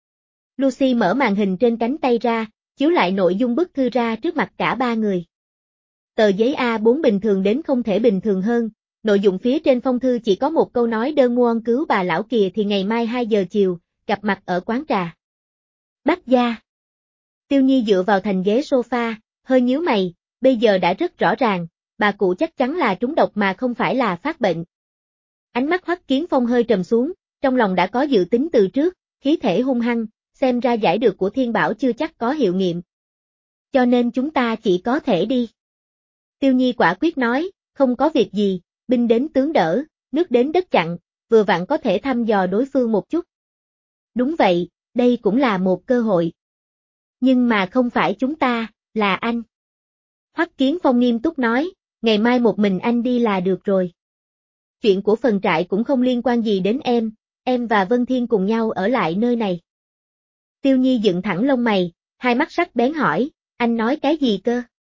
Lucy mở màn hình trên cánh tay ra, chiếu lại nội dung bức thư ra trước mặt cả ba người. Tờ giấy A4 bình thường đến không thể bình thường hơn, nội dung phía trên phong thư chỉ có một câu nói đơn muôn cứu bà lão kìa thì ngày mai 2 giờ chiều, gặp mặt ở quán trà. Bác gia. Tiêu Nhi dựa vào thành ghế sofa, hơi nhíu mày, bây giờ đã rất rõ ràng, bà cụ chắc chắn là trúng độc mà không phải là phát bệnh. Ánh mắt Hoắc Kiến Phong hơi trầm xuống, trong lòng đã có dự tính từ trước, khí thể hung hăng, xem ra giải dược của Thiên Bảo chưa chắc có hiệu nghiệm. Cho nên chúng ta chỉ có thể đi. Tiêu Nhi quả quyết nói, không có việc gì, binh đến tướng đỡ, nước đến đất chặn, vừa vặn có thể thăm dò đối phương một chút. Đúng vậy, đây cũng là một cơ hội. Nhưng mà không phải chúng ta, là anh. Hoắc Kiến Phong nghiêm túc nói, ngày mai một mình anh đi là được rồi. Chuyện của phần trại cũng không liên quan gì đến em và Vân Thiên cùng nhau ở lại nơi này. Tiêu Nhi dựng thẳng lông mày, hai mắt sắc bén hỏi, anh nói cái gì cơ?